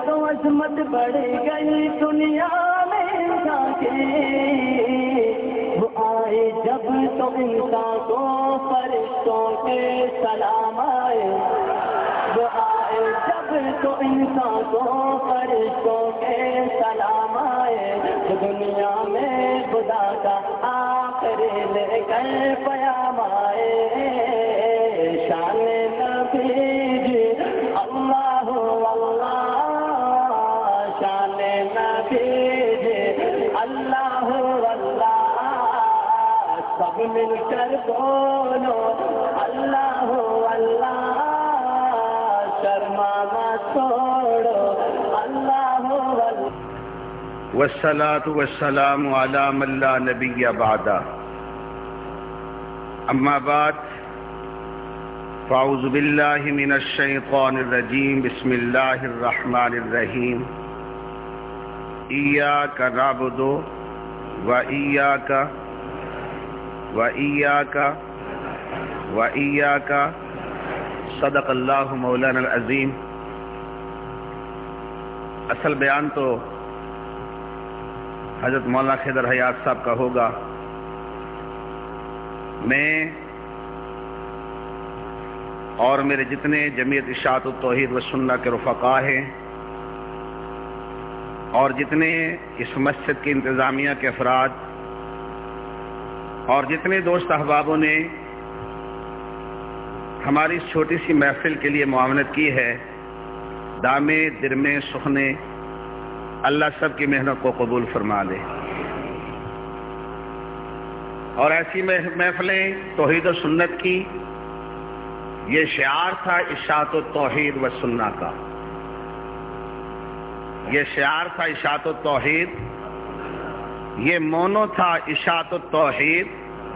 تو عظمت بڑھ گئی دنیا میں جاگے، وہ آئے جب تو انسان کو فرشتوں کے سلام آئے، وہ آئے جب تو انسان کو فرشتوں کے سلام آئے، تو دنیا میں خدا کا آخر لے کر پیام آئے، شان نبی جی اللہ اللہ، شان نبی جی اللہ اللہ، سب مل کر بولو اللہ اللہ، شرمانا چھوڑو اللہ اللہ۔ والصلاة والسلام على من لا نبي بعده، اما بعد فاعوذ باللہ من الشیطان الرجیم، بسم اللہ الرحمن الرحیم، ایاک نعبد وایاک صدق اللہ مولانا العظیم۔ اصل بیان تو حضرت مولانا خضر حیات صاحب کا ہوگا، میں اور میرے جتنے جمعیت اشاعت التوحید و سنہ کے رفقا ہیں اور جتنے اس مسجد کی انتظامیہ کے افراد اور جتنے دوست احبابوں نے ہماری اس چھوٹی سی محفل کے لیے معاونت کی ہے، دامے درمے سخنے، اللہ سب کی محنت کو قبول فرما دے۔ اور ایسی محفلیں توحید و سنت کی، یہ شعار تھا اشاعت التوحید و سنہ کا، یہ شعار تھا اشاعت التوحید، یہ مونو تھا اشاعت التوحید۔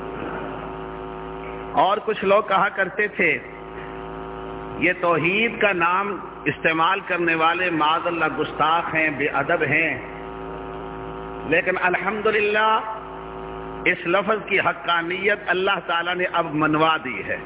اور کچھ لوگ کہا کرتے تھے یہ توحید کا نام استعمال کرنے والے معاذ اللہ گستاخ ہیں، بے ادب ہیں، لیکن الحمدللہ اس لفظ کی حقانیت اللہ تعالیٰ نے اب منوا دی ہے۔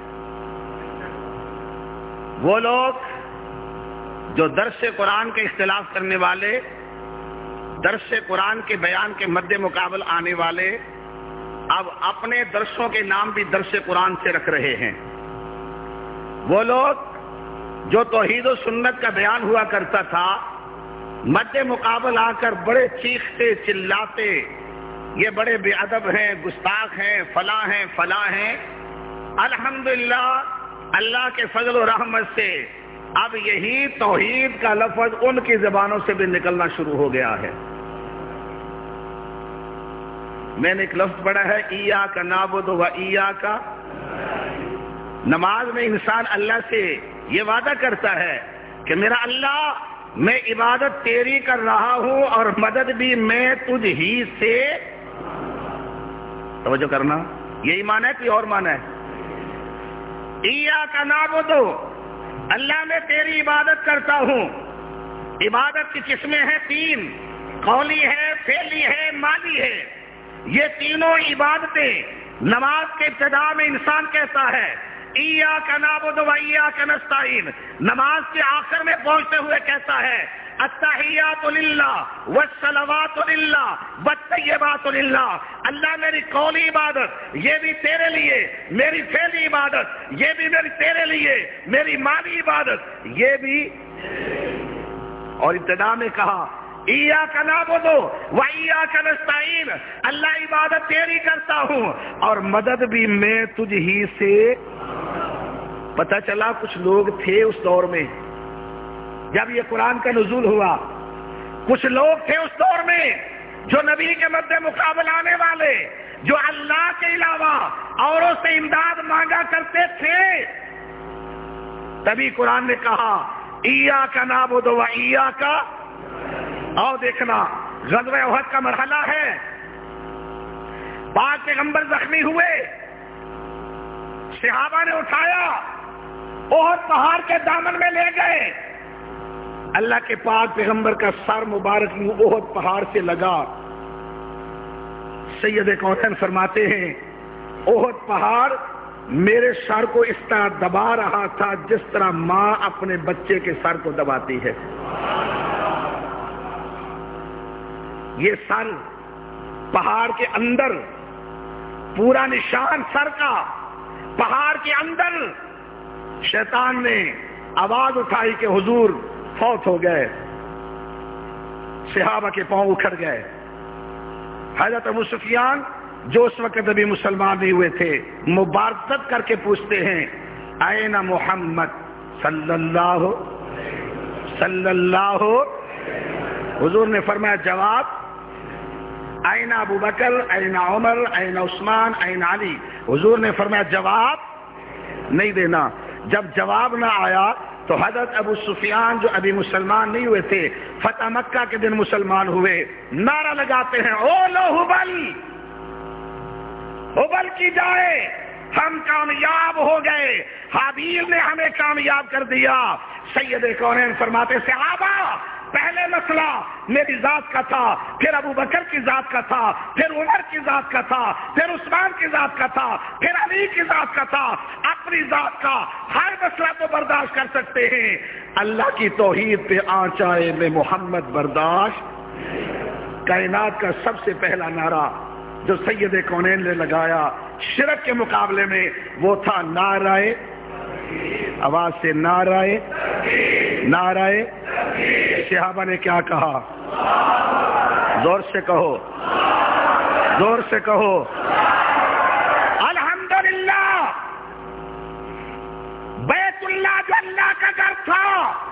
وہ لوگ جو درس قرآن کے اختلاف کرنے والے، درس قرآن کے بیان کے مد مقابل آنے والے، اب اپنے درسوں کے نام بھی درس قرآن سے رکھ رہے ہیں۔ وہ لوگ جو توحید و سنت کا بیان ہوا کرتا تھا، مد مقابل آ کر بڑے چیختے چلاتے یہ بڑے بے ادب ہیں، گستاخ ہیں، فلاں ہیں فلاں ہیں، الحمدللہ اللہ کے فضل و رحمت سے اب یہی توحید کا لفظ ان کی زبانوں سے بھی نکلنا شروع ہو گیا ہے۔ میں نے ایک لفظ پڑھا ہے، ایاک نعبد و ایاک۔ نماز میں انسان اللہ سے یہ وعدہ کرتا ہے کہ میرا اللہ، میں عبادت تیری کر رہا ہوں اور مدد بھی میں تجھ ہی سے۔ توجہ کرنا، یہی معنی ہے کوئی اور معنی ہے؟ ایاک نعبد، اللہ میں تیری عبادت کرتا ہوں۔ عبادت کی قسمیں ہیں تین، قولی ہے، فعلی ہے، مالی ہے۔ یہ تینوں عبادتیں نماز کے ابتدا میں انسان کہتا ہے ایاک نعبد و ایاک نستعین، نماز کے آخر میں پہنچتے ہوئے کہتا ہے التحیات للہ والصلوات للہ والطیبات للہ۔ اللہ میری قولی عبادت یہ بھی تیرے لیے، میری فعلی عبادت یہ بھی میری تیرے لیے، میری مالی عبادت یہ بھی۔ اور ابتدا میں کہا ایاک نعبد و ایاک نستعین، اللہ عبادت تیری کرتا ہوں اور مدد بھی میں تجھ ہی سے۔ پتہ چلا کچھ لوگ تھے اس دور میں جب یہ قرآن کا نزول ہوا، کچھ لوگ تھے اس دور میں جو نبی کے مد مقابل آنے والے، جو اللہ کے علاوہ اوروں سے امداد مانگا کرتے تھے۔ تبھی قرآن نے کہا ایاک نعبد و ایاک۔ اور دیکھنا غزوہ احد کا مرحلہ ہے، پاک پیغمبر زخمی ہوئے، صحابہ نے اٹھایا، احد پہاڑ کے دامن میں لے گئے، اللہ کے پاک پیغمبر کا سر مبارک احد پہاڑ سے لگا۔ سید کونین فرماتے ہیں احد پہاڑ میرے سر کو اس طرح دبا رہا تھا جس طرح ماں اپنے بچے کے سر کو دباتی ہے۔ یہ سر پہاڑ کے اندر، پورا نشان سر کا پہاڑ کے اندر، شیطان نے آواز اٹھائی کہ حضور فوت ہو گئے. صحابہ کے پاؤں اکھڑ گئے. حضرت ابو سفیان جو اس وقت ابھی مسلمان نہیں ہوئے تھے مبارزت کر کے پوچھتے ہیں این محمد صلی اللہ. حضور نے فرمایا جواب این ابو بکر این عمر این عثمان این علی. حضور نے فرمایا جواب نہیں دینا. جب جواب نہ آیا تو حضرت ابو سفیان جو ابھی مسلمان نہیں ہوئے تھے فتح مکہ کے دن مسلمان ہوئے، نعرہ لگاتے ہیں او لو ہبل کی جائے، ہم کامیاب ہو گئے، حابیل نے ہمیں کامیاب کر دیا. سید کونین فرماتے صحابہ پہلے مسئلہ میری ذات کا تھا، پھر ابو بکر کی ذات کا تھا، پھر عمر کی ذات کا تھا، پھر عثمان کی ذات کا تھا، پھر علی کی ذات کا تھا. اپنی ذات کا ہر مسئلہ تو برداشت کر سکتے ہیں، اللہ کی توحید پہ آنچائے میں محمد برداشت. کائنات کا سب سے پہلا نعرہ جو سید کونین نے لگایا شرک کے مقابلے میں وہ تھا نعرہ، آواز سے نعرہ. صحابہ نے کیا کہا؟ زور سے کہو، زور سے کہو الحمدللہ. بیت اللہ جو اللہ کا گھر تھا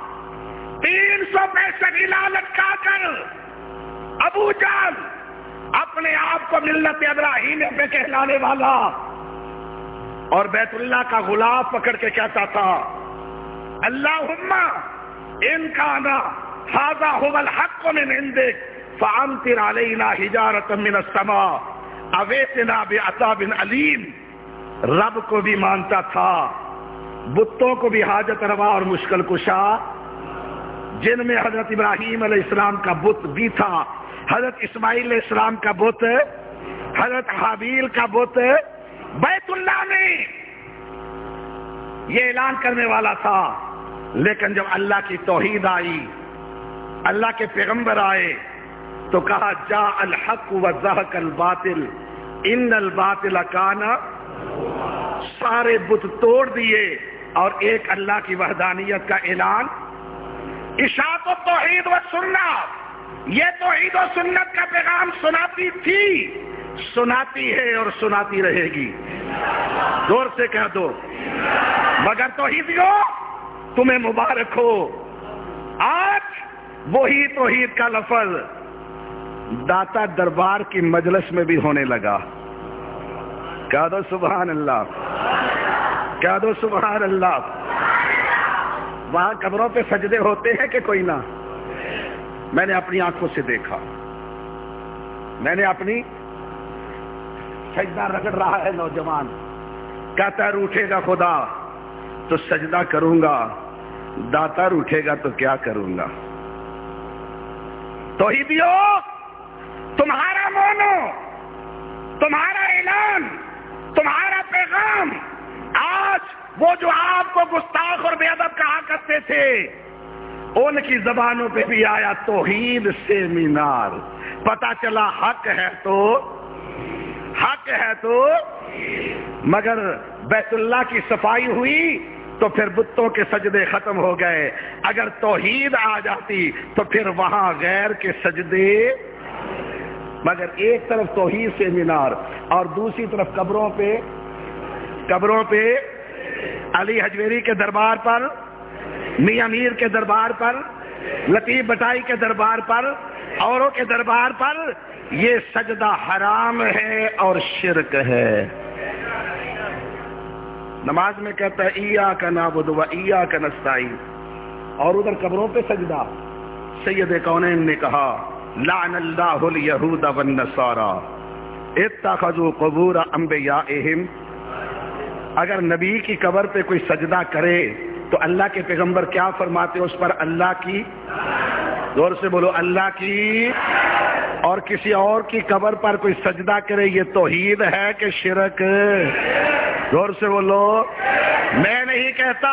365 ہلا لٹکا کر ابو جہل اپنے آپ کو ملت ابراہیم پہ کہلانے والا اور بیت اللہ کا غلاف پکڑ کے کہتا تھا اللہم ان کان ھذا ھو الحق من عندک فامطر علینا حجارۃ من السماء او ائتنا بعذاب علیم. رب کو بھی مانتا تھا، بتوں کو بھی حاجت روا اور مشکل کشا، جن میں حضرت ابراہیم علیہ السلام کا بت بھی تھا، حضرت اسماعیل علیہ السلام کا بت، حضرت حابیل کا بت. بیت اللہ میں یہ اعلان کرنے والا تھا، لیکن جب اللہ کی توحید آئی، اللہ کے پیغمبر آئے تو کہا جاء الحق وزهق الباطل ان الباطل کان. سارے بت توڑ دیے اور ایک اللہ کی وحدانیت کا اعلان. اشاعت و توحید و سنت، یہ توحید و سنت کا پیغام سناتی تھی، سناتی ہے اور سناتی رہے گی. زور سے کہہ دو مگر توحیدیوں تمہیں مبارک ہو، آج وہی توحید کا لفظ داتا دربار کی مجلس میں بھی ہونے لگا. کہہ دو سبحان اللہ، کہہ دو سبحان اللہ. وہاں قبروں پہ سجدے ہوتے ہیں کہ کوئی نہ؟ میں نے اپنی آنکھوں سے دیکھا، میں نے اپنی سجدہ رگڑ رہا ہے نوجوان، کہتا ہے روٹھے گا خدا تو سجدہ کروں گا، داتا روٹھے گا تو کیا کروں گا. توحیدیو تمہارا مونو، تمہارا اعلان، تمہارا پیغام آج وہ جو آپ کو گستاخ اور بے ادب کہا کرتے تھے ان کی زبانوں پہ بھی آیا توحید سے مینار. پتا چلا حق ہے تو مگر بیت اللہ کی صفائی ہوئی تو پھر بتوں کے سجدے ختم ہو گئے. اگر توحید آ جاتی تو پھر وہاں غیر کے سجدے. مگر ایک طرف توحید سے مینار اور دوسری طرف قبروں پہ علی حجویری کے دربار پر، میاں میر کے دربار پر، لطیف بٹائی کے دربار پر، اوروں کے دربار پر یہ سجدہ حرام ہے اور شرک ہے. نماز میں کہتا ہے ایاک نعبد و ایاک نستعین، اور ادھر قبروں پہ سجدہ. سید کونین نے کہا لعن اللہ الیہود والنصارى اتخذوا قبور انبیائہم. اگر نبی کی قبر پہ کوئی سجدہ کرے تو اللہ کے پیغمبر کیا فرماتے اس پر؟ اللہ کی، زور سے بولو اللہ کی. اور کسی اور کی قبر پر کوئی سجدہ کرے یہ توحید ہے کہ شرک؟ زور سے بولو. میں نہیں کہتا،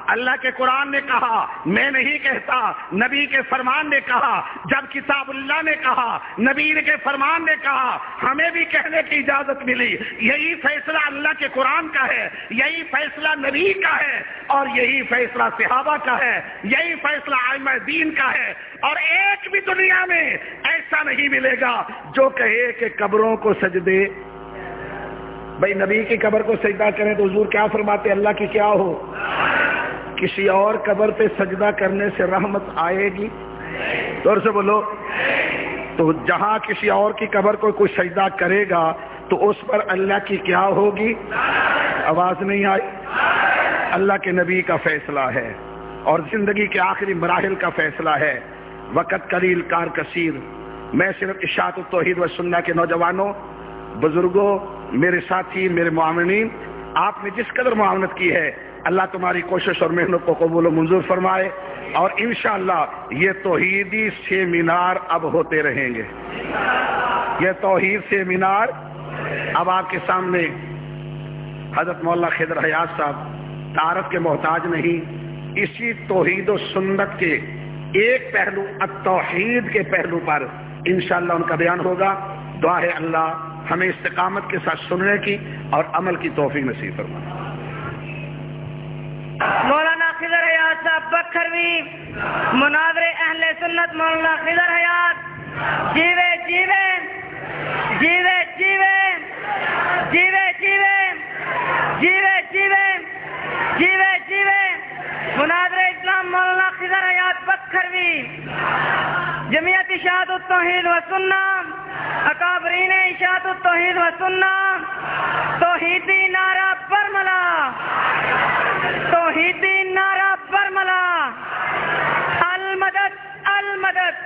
اللہ کے قرآن نے کہا، میں نہیں کہتا، نبی کے فرمان نے کہا، جب کتاب اللہ نے کہا، نبی کے فرمان نے کہا، ہمیں بھی کہنے کی اجازت ملی۔ یہی فیصلہ اللہ کے قرآن کا ہے، یہی فیصلہ نبی کا ہے، اور یہی فیصلہ صحابہ کا ہے، یہی فیصلہ ائمہ دین کا ہے۔ اور ایک بھی دنیا میں ایسا نہیں ملے گا جو کہے کہ قبروں کو سجدے، بھائی نبی کی قبر کو سجدہ کریں تو حضور کیا فرماتے اللہ کی کیا ہو؟ کسی اور قبر پہ سجدہ کرنے سے رحمت آئے گی؟ زور سے بولو۔ تو جہاں کسی اور کی قبر کو کوئی سجدہ کرے گا تو اس پر اللہ کی کیا ہوگی؟ آواز نہیں آئی؟ اللہ کے نبی کا فیصلہ ہے، اور زندگی کے آخری مراحل کا فیصلہ ہے۔ وقت قلیل کار کثیر۔ میں صرف اشاعت التوحید و سنہ کے نوجوانوں، بزرگوں، میرے ساتھی، میرے معاونین، آپ نے جس قدر معاونت کی ہے، اللہ تمہاری کوشش اور محنت کو قبول و منظور فرمائے، اور انشاءاللہ یہ توحیدی سیمینار اب ہوتے رہیں گے۔ یہ توحید سیمینار اب آپ کے سامنے حضرت مولانا خضر حیات صاحب تعارف کے محتاج نہیں، اسی توحید و سنت کے ایک پہلو التوحید کے پہلو پر انشاءاللہ ان کا بیان ہوگا۔ دعا ہے اللہ ہمیں استقامت کے ساتھ سننے کی اور عمل کی توفیق نصیب فرمائے۔ مولانا خضر حیات صاحب بکھروی، مناظر اہل سنت مولانا خضر حیات، جیوے جیوے جیوے جیوے جیوے جیوے جیوے جیوے جیوے جیوے مناظر اسلام مولانا خضر حیات بکھروی، جمعیت اشاعت التوحید و سنہ، اکابرین اشاعت التوحید و سنہ، توحیدی نعرہ برملا، توحیدی نعرہ برملا، المدد المدد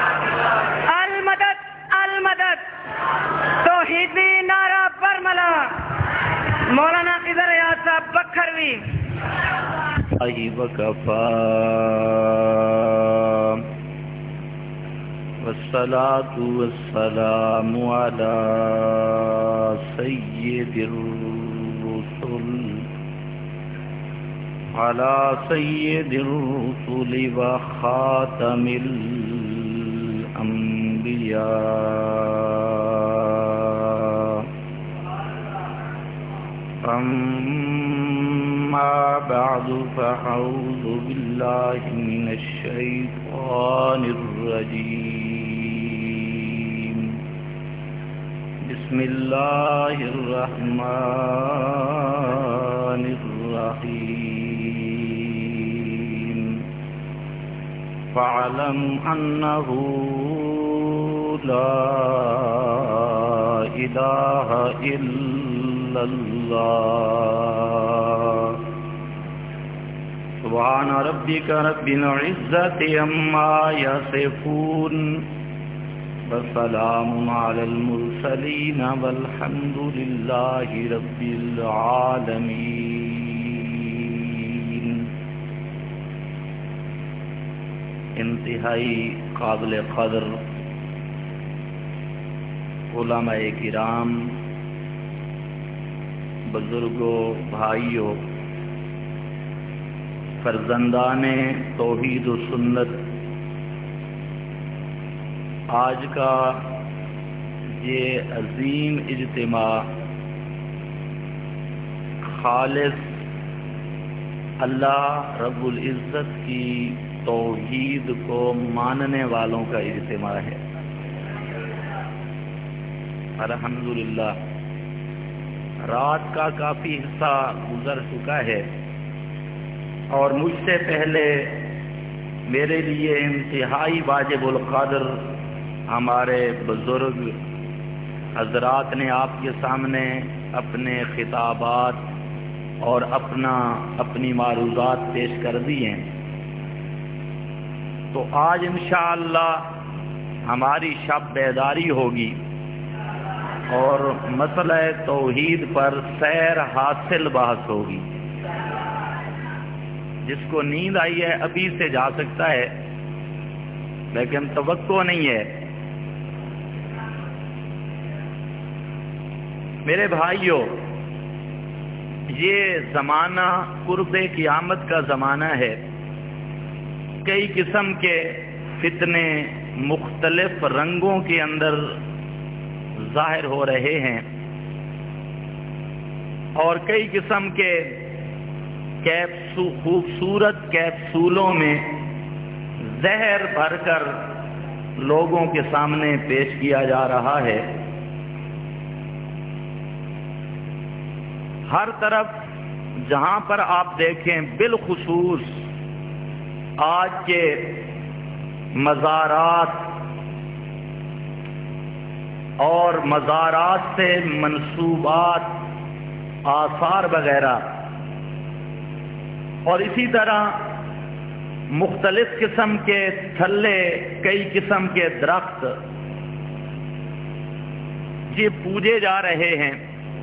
المدد المدد، توحیدی نعرہ برملا، مولانا خضر حیات صاحب بکھروی۔ وکفا والصلاة والسلام على سيد الرسل وخاتم الأنبياء، أما بعد فأعوذ بالله من الشيطان الرجيم، بسم الله الرحمن الرحيم، فاعلم أنه لا إله إلا الله، سبحان ربك رب العزة عما يصفون، وسلام على المرسلين والحمد لله رب العالمين۔ انتہائی قابل قدر علماء کرام، بزرگوں، بھائیوں، فرزندان توحید و سنت، آج کا یہ عظیم اجتماع خالص اللہ رب العزت کی توحید کو ماننے والوں کا اجتماع ہے۔ الحمدللہ رات کا کافی حصہ گزر چکا ہے، اور مجھ سے پہلے میرے لیے انتہائی واجب القدر ہمارے بزرگ حضرات نے آپ کے سامنے اپنے خطابات اور اپنی معروضات پیش کر دی ہیں، تو آج انشاءاللہ ہماری شب بیداری ہوگی اور مسئلہ توحید پر سیر حاصل بحث ہوگی۔ جس کو نیند آئی ہے ابھی سے جا سکتا ہے، لیکن توقع نہیں ہے۔ میرے بھائیوں، یہ زمانہ قرب قیامت کا زمانہ ہے. کئی قسم کے فتنے مختلف رنگوں کے اندر ظاہر ہو رہے ہیں اور کئی قسم کے خوبصورت کیپسولوں میں زہر بھر کر لوگوں کے سامنے پیش کیا جا رہا ہے. ہر طرف جہاں پر آپ دیکھیں، بالخصوص آج کے مزارات اور مزارات سے منسوبات، آثار وغیرہ، اور اسی طرح مختلف قسم کے تھلے، کئی قسم کے درخت یہ پوجے جا رہے ہیں.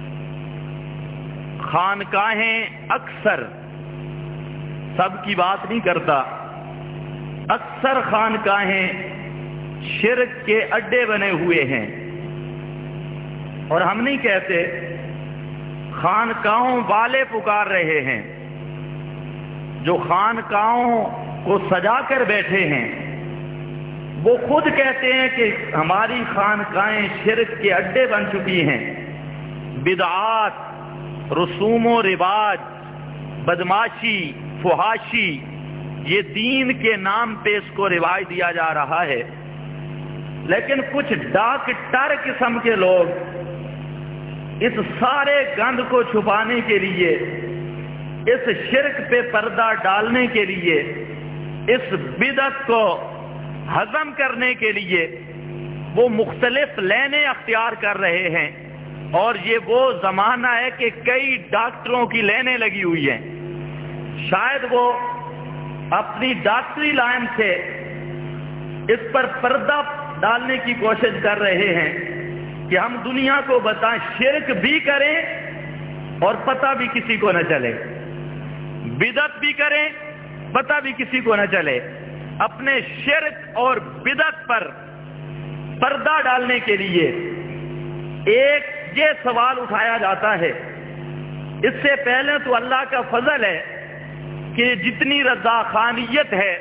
خانقاہیں اکثر، سب کی بات نہیں کرتا، اکثر خانقاہیں شرک کے اڈے بنے ہوئے ہیں. اور ہم نہیں کہتے، خانقاہوں والے پکار رہے ہیں. جو خانقاہوں کو سجا کر بیٹھے ہیں وہ خود کہتے ہیں کہ ہماری خانقاہیں شرک کے اڈے بن چکی ہیں. بدعات، رسوم و رواج، بدماشی، فحاشی، یہ دین کے نام پہ اس کو رواج دیا جا رہا ہے. لیکن کچھ ڈاکٹر قسم کے لوگ اس سارے گند کو چھپانے کے لیے، اس شرک پہ پردہ ڈالنے کے لیے، اس بدعت کو ہضم کرنے کے لیے وہ مختلف لائنیں اختیار کر رہے ہیں. اور یہ وہ زمانہ ہے کہ کئی ڈاکٹروں کی لائنیں لگی ہوئی ہیں. شاید وہ اپنی ڈاکٹری لائن سے اس پر پردہ ڈالنے کی کوشش کر رہے ہیں کہ ہم دنیا کو بتائیں، شرک بھی کریں اور پتہ بھی کسی کو نہ چلے، بدعت بھی کریں، پتہ بھی کسی کو نہ چلے. اپنے شرک اور بدعت پر پردہ ڈالنے کے لیے ایک یہ سوال اٹھایا جاتا ہے. اس سے پہلے تو اللہ کا فضل ہے کہ جتنی رضا خانیت ہے،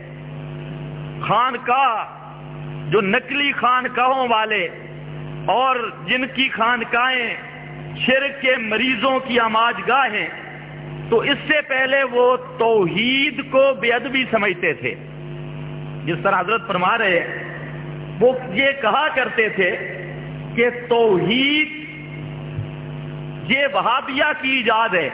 خانقاہ جو نقلی خانقاہوں والے اور جن کی خانقاہیں شرک کے مریضوں کی آماجگاہ ہیں، تو اس سے پہلے وہ توحید کو بے ادبی سمجھتے تھے. جس طرح حضرت فرما رہے ہیں، وہ یہ کہا کرتے تھے کہ توحید یہ وہابیہ کی ایجاد ہے،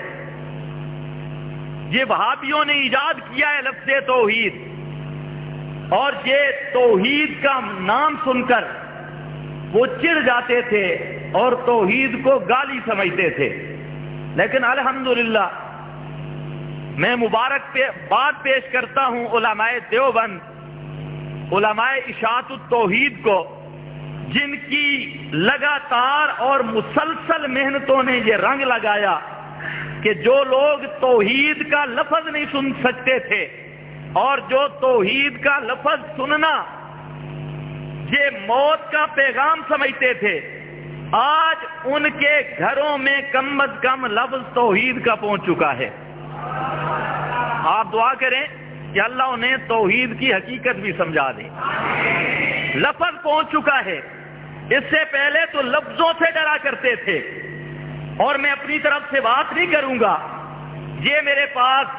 یہ وہابیوں نے ایجاد کیا ہے لفظ توحید، اور یہ توحید کا نام سن کر وہ چڑ جاتے تھے اور توحید کو گالی سمجھتے تھے. لیکن الحمدللہ میں مبارک بات پیش کرتا ہوں علماء دیوبند، علماء اشاعت التوحید کو، جن کی لگاتار اور مسلسل محنتوں نے یہ رنگ لگایا کہ جو لوگ توحید کا لفظ نہیں سن سکتے تھے اور جو توحید کا لفظ سننا یہ موت کا پیغام سمجھتے تھے، آج ان کے گھروں میں کم از کم لفظ توحید کا پہنچ چکا ہے. آپ دعا کریں کہ اللہ انہیں توحید کی حقیقت بھی سمجھا دے. لفظ پہنچ چکا ہے. اس سے پہلے تو لفظوں سے ڈرا کرتے تھے، اور میں اپنی طرف سے بات نہیں کروں گا. یہ میرے پاس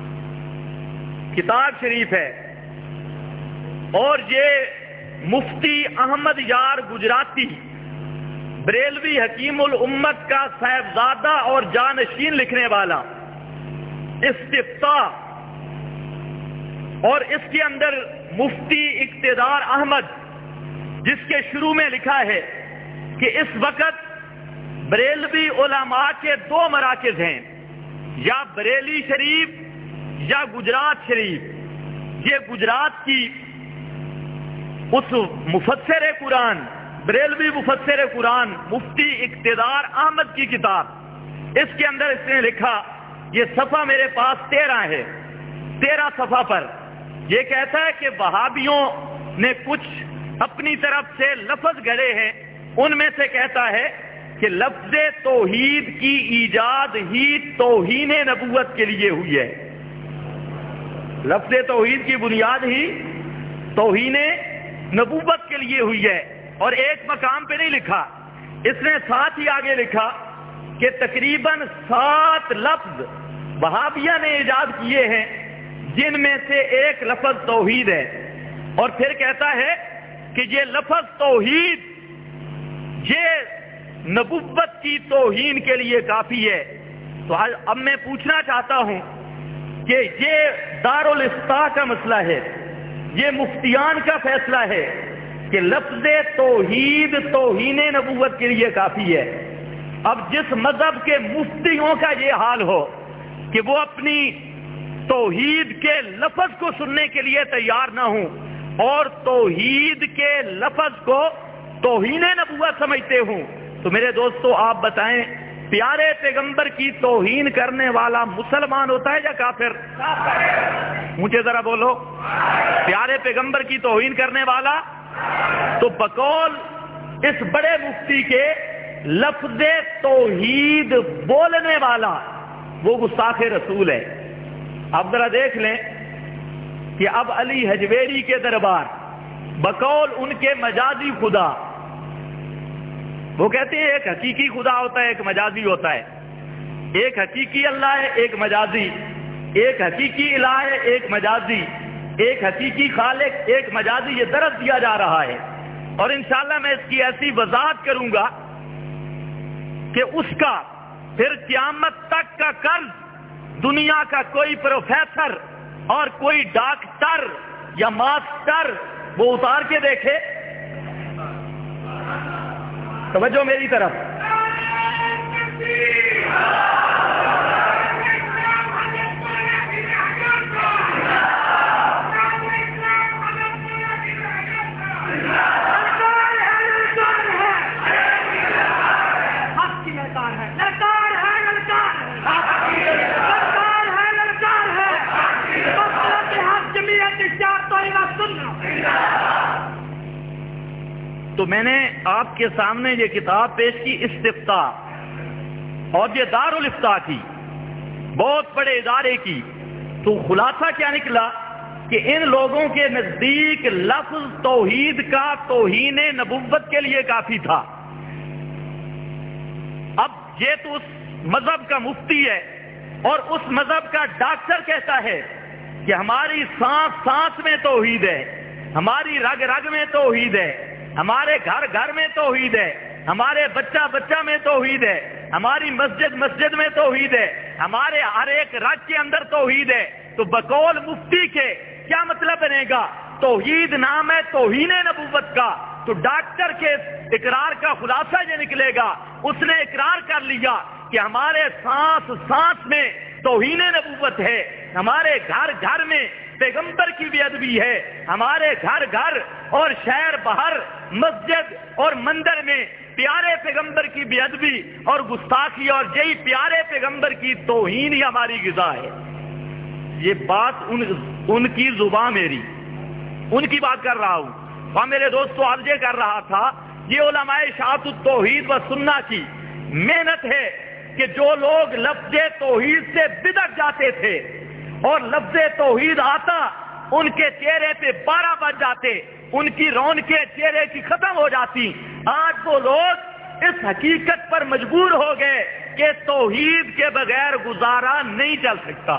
کتاب شریف ہے اور یہ مفتی احمد یار گجراتی بریلوی حکیم الامت کا صاحبزادہ اور جانشین لکھنے والا استفتاء، اور اس کے اندر مفتی اقتدار احمد، جس کے شروع میں لکھا ہے کہ اس وقت بریلوی علماء کے دو مراکز ہیں، یا بریلی شریف یا گجرات شریف. یہ گجرات کی اس مفسر قرآن، بریلوی مفسر قرآن مفتی اقتدار احمد کی کتاب، اس کے اندر اس نے لکھا، یہ صفحہ میرے پاس 13 ہے، 13 صفحہ پر یہ کہتا ہے کہ وہابیوں نے کچھ اپنی طرف سے لفظ گڑے ہیں. ان میں سے کہتا ہے کہ لفظ توحید کی ایجاد ہی توہین نبوت کے لیے ہوئی ہے. لفظ توحید کی بنیاد ہی توہین نبوت کے لیے ہوئی ہے. اور ایک مقام پہ نہیں لکھا, اس نے ساتھ ہی آگے لکھا کہ تقریباً 7 لفظ وہابیہ نے ایجاد کیے ہیں, جن میں سے ایک لفظ توحید ہے. اور پھر کہتا ہے کہ یہ لفظ توحید یہ نبوت کی توہین کے لیے کافی ہے. تو اب میں پوچھنا چاہتا ہوں کہ یہ دارالافتاء کا مسئلہ ہے, یہ مفتیان کا فیصلہ ہے کہ لفظ توحید توہین نبوت کے لیے کافی ہے. اب جس مذہب کے مفتیوں کا یہ حال ہو کہ وہ اپنی توحید کے لفظ کو سننے کے لیے تیار نہ ہوں اور توحید کے لفظ کو توہین نبوت سمجھتے ہوں, تو میرے دوستو آپ بتائیں پیارے پیغمبر کی توہین کرنے والا مسلمان ہوتا ہے یا کافر؟ مجھے ذرا بولو, پیارے پیغمبر کی توہین کرنے والا تو بقول اس بڑے مفتی کے لفظ توحید بولنے والا وہ گستاخ رسول ہے. اب ذرا دیکھ لیں کہ اب علی حجویری کے دربار بقول ان کے مجازی خدا, وہ کہتے ہیں ایک حقیقی خدا ہوتا ہے ایک مجازی ہوتا ہے, ایک حقیقی اللہ ہے ایک مجازی, ایک حقیقی الہ ہے ایک مجازی, ایک حقیقی خالق ایک مجازی. یہ درس دیا جا رہا ہے اور انشاءاللہ میں اس کی ایسی وضاحت کروں گا کہ اس کا پھر قیامت تک کا قرض دنیا کا کوئی پروفیسر اور کوئی ڈاکٹر یا ماسٹر وہ اتار کے دیکھے. توجہ میری طرف. تو میں نے آپ کے سامنے یہ کتاب پیش کی استفتاء اور یہ دارالافتاء کی, بہت بڑے ادارے کی. تو خلاصہ کیا نکلا کہ ان لوگوں کے نزدیک لفظ توحید کا توہین نبوت کے لیے کافی تھا. اب یہ تو اس مذہب کا مفتی ہے اور اس مذہب کا ڈاکٹر کہتا ہے کہ ہماری سانس سانس میں توحید ہے, ہماری رگ رگ میں توحید ہے, ہمارے گھر گھر میں توحید ہے, ہمارے بچہ بچہ میں توحید ہے, ہماری مسجد مسجد میں توحید ہے, ہمارے ہر ایک رگ کے اندر توحید ہے. تو بقول مفتی کے کیا مطلب بنے گا؟ توحید نام ہے توہین نبوت کا. تو ڈاکٹر کے اقرار کا خلاصہ یہ نکلے گا, اس نے اقرار کر لیا کہ ہمارے سانس سانس میں توہین نبوت ہے, ہمارے گھر گھر میں پیغمبر کی بے ادبی ہے, ہمارے گھر گھر اور شہر باہر مسجد اور مندر میں پیارے پیغمبر کی بے ادبی اور گستاخی اور یہی پیارے پیغمبر کی توہین ہی ہماری غذا ہے. یہ بات ان کی زبان میری, ان کی بات کر رہا ہوں. اور میرے دوستو عرض یہ کر رہا تھا یہ علماء اشاعت التوحید و سنہ کی محنت ہے کہ جو لوگ لفظ توحید سے بدک جاتے تھے اور لفظ توحید آتا ان کے چہرے پہ 12 بج جاتے, ان کی رونقیں چہرے کی ختم ہو جاتی. آج وہ لوگ اس حقیقت پر مجبور ہو گئے کہ توحید کے بغیر گزارا نہیں چل سکتا.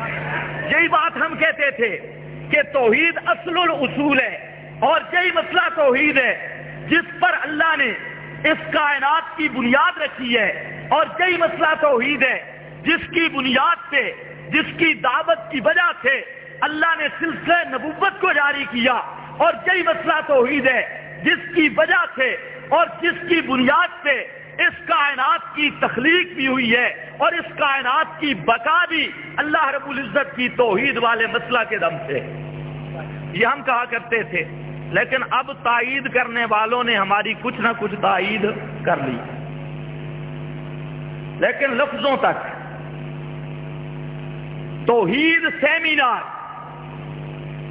یہی بات ہم کہتے تھے کہ توحید اصل الاصول ہے اور یہی مسئلہ توحید ہے جس پر اللہ نے اس کائنات کی بنیاد رکھی ہے, اور یہی مسئلہ توحید ہے جس کی بنیاد سے, جس کی دعوت کی وجہ سے اللہ نے سلسلہ نبوت کو جاری کیا, اور یہی مسئلہ توحید ہے جس کی وجہ سے اور جس کی بنیاد سے اس کائنات کی تخلیق بھی ہوئی ہے اور اس کائنات کی بقا بھی اللہ رب العزت کی توحید والے مسئلہ کے دم سے. یہ ہم کہا کرتے تھے, لیکن اب تائید کرنے والوں نے ہماری کچھ نہ کچھ تائید کر لی, لیکن لفظوں تک. توحید سیمینار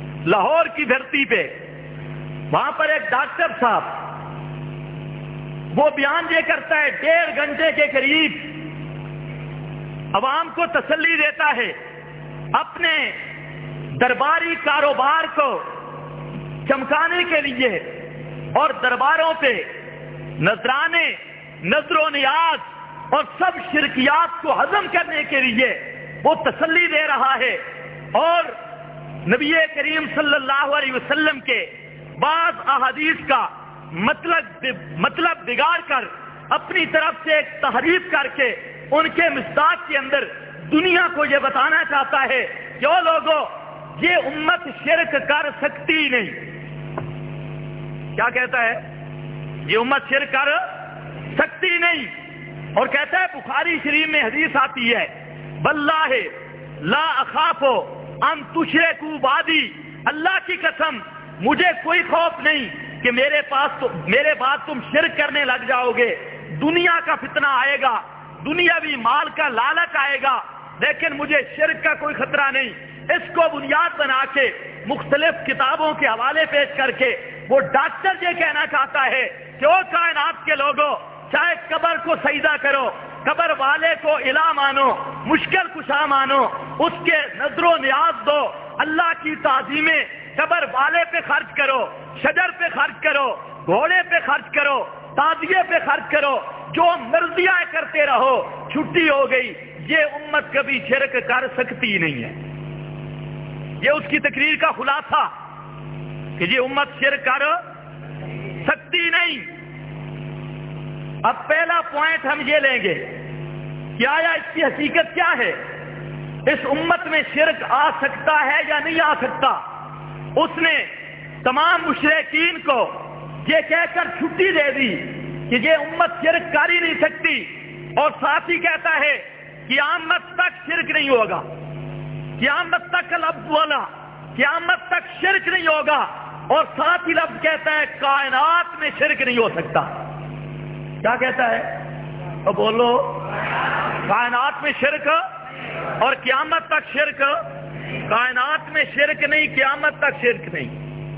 لاہور کی دھرتی پہ, وہاں پر ایک ڈاکٹر صاحب وہ بیان یہ کرتا ہے 1.5 گھنٹے کے قریب عوام کو تسلی دیتا ہے، اپنے درباری کاروبار کو چمکانے کے لیے اور درباروں پہ نذرانے، نذر و نیاز اور سب شرکیات کو ہضم کرنے کے لیے وہ تسلی دے رہا ہے، اور نبی کریم صلی اللہ علیہ وسلم کے بعض احادیث کا مطلب بگاڑ کر اپنی طرف سے ایک تحریف کر کے ان کے مصداق کے اندر دنیا کو یہ بتانا چاہتا ہے کہ او لوگوں، یہ امت شرک کر سکتی نہیں۔ کیا کہتا ہے؟ یہ امت شرک کر سکتی نہیں، اور کہتا ہے بخاری شریف میں حدیث آتی ہے، واللہ لا اخاف ان تشرکوا بعدی، اللہ کی قسم مجھے کوئی خوف نہیں کہ میرے بعد تم شرک کرنے لگ جاؤ گے۔ دنیا کا فتنہ آئے گا، دنیاوی مال کا لالچ آئے گا، لیکن مجھے شرک کا کوئی خطرہ نہیں۔ اس کو بنیاد بنا کے مختلف کتابوں کے حوالے پیش کر کے وہ ڈاکٹر یہ کہنا چاہتا ہے کہ او کائنات کے لوگوں، چاہے قبر کو سجدہ کرو، قبر والے کو الہ مانو، مشکل کشا مانو، اس کے نذر و نیاز دو، اللہ کی تعظیمیں قبر والے پہ خرچ کرو، شجر پہ خرچ کرو، گھوڑے پہ خرچ کرو، تازیے پہ خرچ کرو، جو مرضیاں کرتے رہو، چھٹی ہو گئی۔ یہ امت کبھی شرک کر سکتی نہیں ہے۔ یہ اس کی تقریر کا خلاصہ کہ یہ امت شرک کر سکتی نہیں۔ اب پہلا پوائنٹ ہم یہ لیں گے کہ آیا اس کی حقیقت کیا ہے؟ اس امت میں شرک آ سکتا ہے یا نہیں آ سکتا؟ اس نے تمام مشرکین کو یہ کہہ کر چھٹی دے دی کہ یہ امت شرک کر ہی نہیں سکتی، اور ساتھ ہی کہتا ہے قیامت تک شرک نہیں ہوگا، قیامت تک لفظ والا، قیامت تک شرک نہیں ہوگا، اور ساتھ ہی لفظ کہتا ہے کائنات میں شرک نہیں ہو سکتا۔ کیا کہتا ہے؟ تو بولو، کائنات میں شرک اور قیامت تک شرک، کائنات میں شرک نہیں، قیامت تک شرک نہیں۔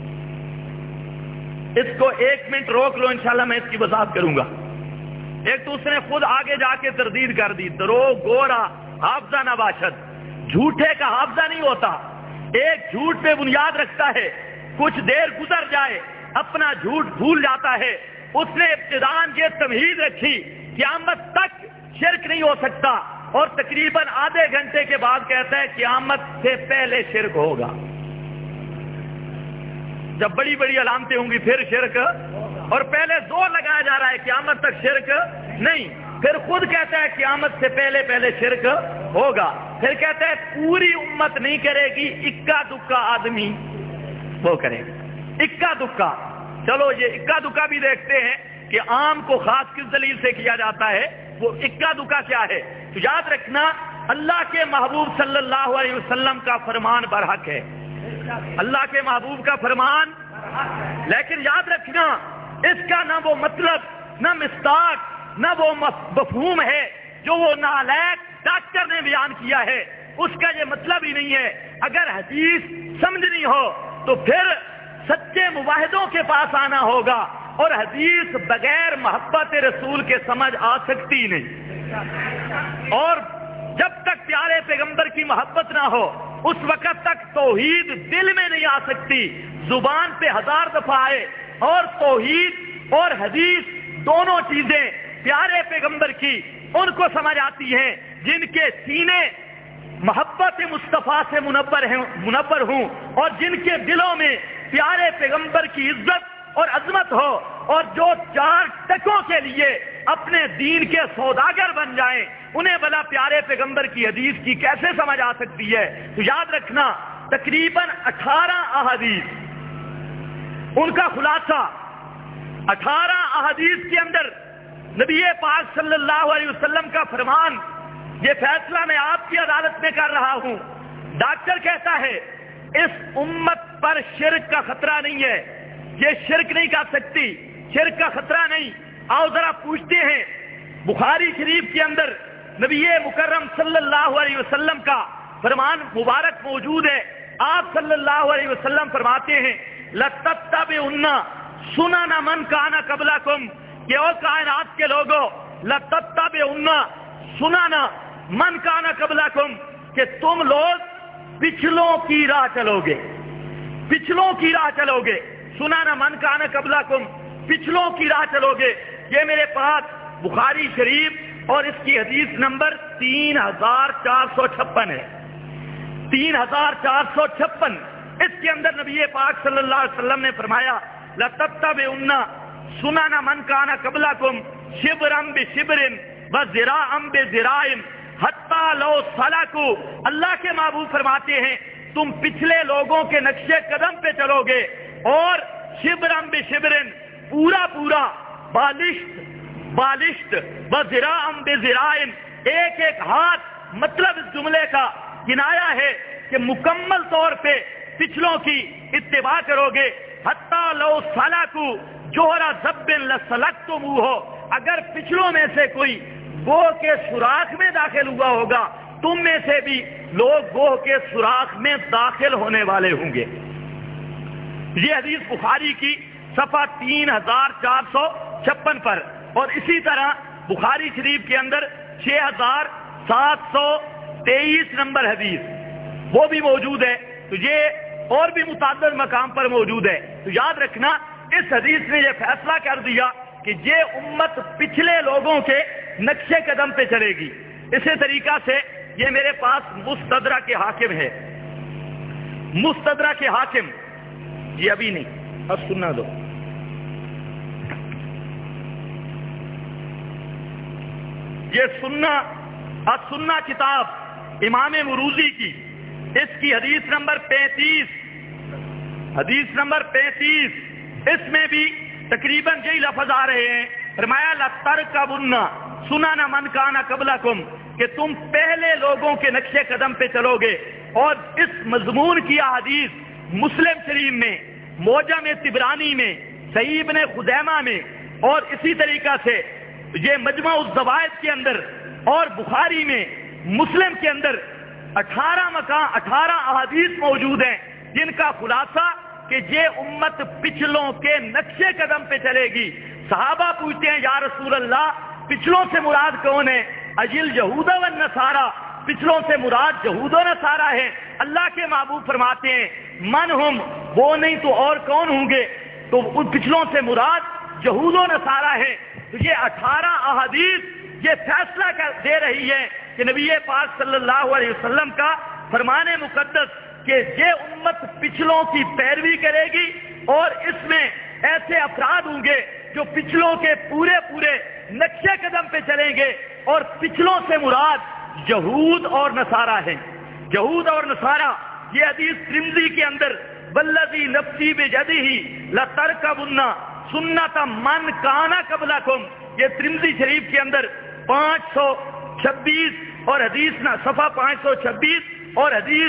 اس کو 1 منٹ روک لو، انشاءاللہ میں اس کی وضاحت کروں گا۔ ایک تو اس نے خود آگے جا کے تردید کر دی، دروغ گورا حافظہ نباشد، جھوٹے کا حافظہ نہیں ہوتا، ایک جھوٹ پہ بنیاد رکھتا ہے، کچھ دیر گزر جائے اپنا جھوٹ بھول جاتا ہے۔ اس نے ابتداءً یہ تمہید رکھی قیامت تک شرک نہیں ہو سکتا، اور تقریباً آدھے گھنٹے کے بعد کہتا ہے قیامت سے پہلے شرک ہوگا، جب بڑی بڑی علامتیں ہوں گی پھر شرک، اور پہلے زور لگایا جا رہا ہے قیامت تک شرک نہیں، پھر خود کہتا ہے قیامت سے پہلے شرک ہوگا، پھر کہتا ہے پوری امت نہیں کرے گی، اکا دکا آدمی وہ کرے گا، اکا دکا۔ چلو یہ اکا دکا بھی دیکھتے ہیں کہ عام کو خاص کس دلیل سے کیا جاتا ہے، وہ اکا دکا کیا ہے؟ تو یاد رکھنا اللہ کے محبوب صلی اللہ علیہ وسلم کا فرمان برحق ہے، اللہ کے محبوب کا فرمان، لیکن یاد رکھنا اس کا نہ وہ مطلب، نہ مصداق، نہ وہ مفہوم ہے جو وہ نالائق ڈاکٹر نے بیان کیا ہے، اس کا یہ مطلب ہی نہیں ہے۔ اگر حدیث سمجھنی ہو تو پھر سچے مواحدوں کے پاس آنا ہوگا، اور حدیث بغیر محبت رسول کے سمجھ آ سکتی نہیں، اور جب تک پیارے پیغمبر کی محبت نہ ہو اس وقت تک توحید دل میں نہیں آ سکتی۔ زبان پہ 1000 دفعہ آئے اور توحید اور حدیث دونوں چیزیں پیارے پیغمبر کی ان کو سمجھ آتی ہیں جن کے سینے محبت مصطفیٰ سے منور ہوں، اور جن کے دلوں میں پیارے پیغمبر کی عزت اور عظمت ہو، اور جو 4 ٹکوں کے لیے اپنے دین کے سوداگر بن جائیں، انہیں بلا پیارے پیغمبر کی حدیث کی کیسے سمجھ آ سکتی ہے؟ تو یاد رکھنا تقریباً 18 احادیث، ان کا خلاصہ 18 احادیث کے اندر نبی پاک صلی اللہ علیہ وسلم کا فرمان، یہ فیصلہ میں آپ کی عدالت میں کر رہا ہوں۔ ڈاکٹر کہتا ہے اس امت پر شرک کا خطرہ نہیں ہے، یہ شرک نہیں کر سکتی، شرک کا خطرہ نہیں۔ آؤ ذرا پوچھتے ہیں، بخاری شریف کے اندر نبی مکرم صلی اللہ علیہ وسلم کا فرمان مبارک موجود ہے۔ آپ صلی اللہ علیہ وسلم فرماتے ہیں لَتَتَّبِعُنَّ سُنَنَ مَنْ كَانَ قَبْلَكُمْ، کہ او کائنات کے لوگوں لتتبعن سنانا من کان قبلکم کہ تم لوگ پچھلوں کی راہ چلو گے، پچھلوں کی راہ چلو گے، سنانا من کان قبلکم پچھلوں کی راہ چلو گے۔ یہ میرے پاس بخاری شریف اور اس کی حدیث نمبر 3456 ہے، 3456۔ اس کے اندر نبی پاک صلی اللہ علیہ وسلم نے فرمایا لتتبعن سنن من کان قبلکم شبرا بشبر وذراعا بذراع حتی لو سلکوا۔ اللہ کے محبوب فرماتے ہیں تم پچھلے لوگوں کے نقشے قدم پہ چلو گے، اور شبرا بشبر پورا پورا بالشت وذراعا بذراع ایک ایک ہاتھ، مطلب اس جملے کا کنایا ہے کہ مکمل طور پہ پچھلوں کی اتباع کرو گے۔ حتی لو سلکوا جوہر ذب لسلکتموہ، اگر پچھلوں میں سے کوئی گوہ کے سوراخ میں داخل ہوا ہوگا تم میں سے بھی لوگ گوہ کے سوراخ میں داخل ہونے والے ہوں گے۔ یہ حدیث بخاری کی صفحہ 3456 پر، اور اسی طرح بخاری شریف کے اندر 6723 نمبر حدیث وہ بھی موجود ہے۔ تو یہ اور بھی متعدد مقام پر موجود ہے۔ تو یاد رکھنا اس حدیث نے یہ فیصلہ کر دیا کہ یہ امت پچھلے لوگوں کے نقشے قدم پہ چلے گی۔ اسی طریقہ سے یہ میرے پاس مستدرک حاکم ہے، مستدرک حاکم، یہ ابھی نہیں، اب سننا دو۔ یہ سننا کتاب امام مروزی کی، اس کی حدیث نمبر 35، حدیث نمبر 35، اس میں بھی تقریباً یہی لفظ آ رہے ہیں۔ فرمایا لترکبن سنن من کان قبلکم کہ تم پہلے لوگوں کے نقشے قدم پہ چلو گے، اور اس مضمون کی احادیث مسلم شریف میں، معجم طبرانی میں، صحیح ابن خزیمہ میں، اور اسی طریقہ سے یہ مجمع الزوائد کے اندر اور بخاری میں، مسلم کے اندر 18 احادیث موجود ہیں جن کا خلاصہ کہ یہ امت پچھلوں کے نقشے قدم پہ چلے گی۔ صحابہ پوچھتے ہیں یا رسول اللہ پچھلوں سے مراد کون ہے؟ اجل یہود و نصارہ، پچھلوں سے مراد یہود و نصارہ ہے۔ اللہ کے محبوب فرماتے ہیں من ہم، وہ نہیں تو اور کون ہوں گے؟ تو ان پچھلوں سے مراد یہود و نصارہ ہے۔ تو یہ 18 احادیث یہ فیصلہ دے رہی ہے کہ نبی پاک صلی اللہ علیہ وسلم کا فرمان مقدس کہ یہ امت پچھلوں کی پیروی کرے گی، اور اس میں ایسے افراد ہوں گے جو پچھلوں کے پورے نقشے قدم پہ چلیں گے، اور پچھلوں سے مراد یہود اور نصارہ ہیں۔ یہود اور نصارہ، یہ حدیث ترمذی کے اندر والذی نفسی بیدہ لترکبن سنت من کان قبلکم، یہ ترمذی شریف کے اندر 526 اور حدیث صفحہ 526 اور حدیث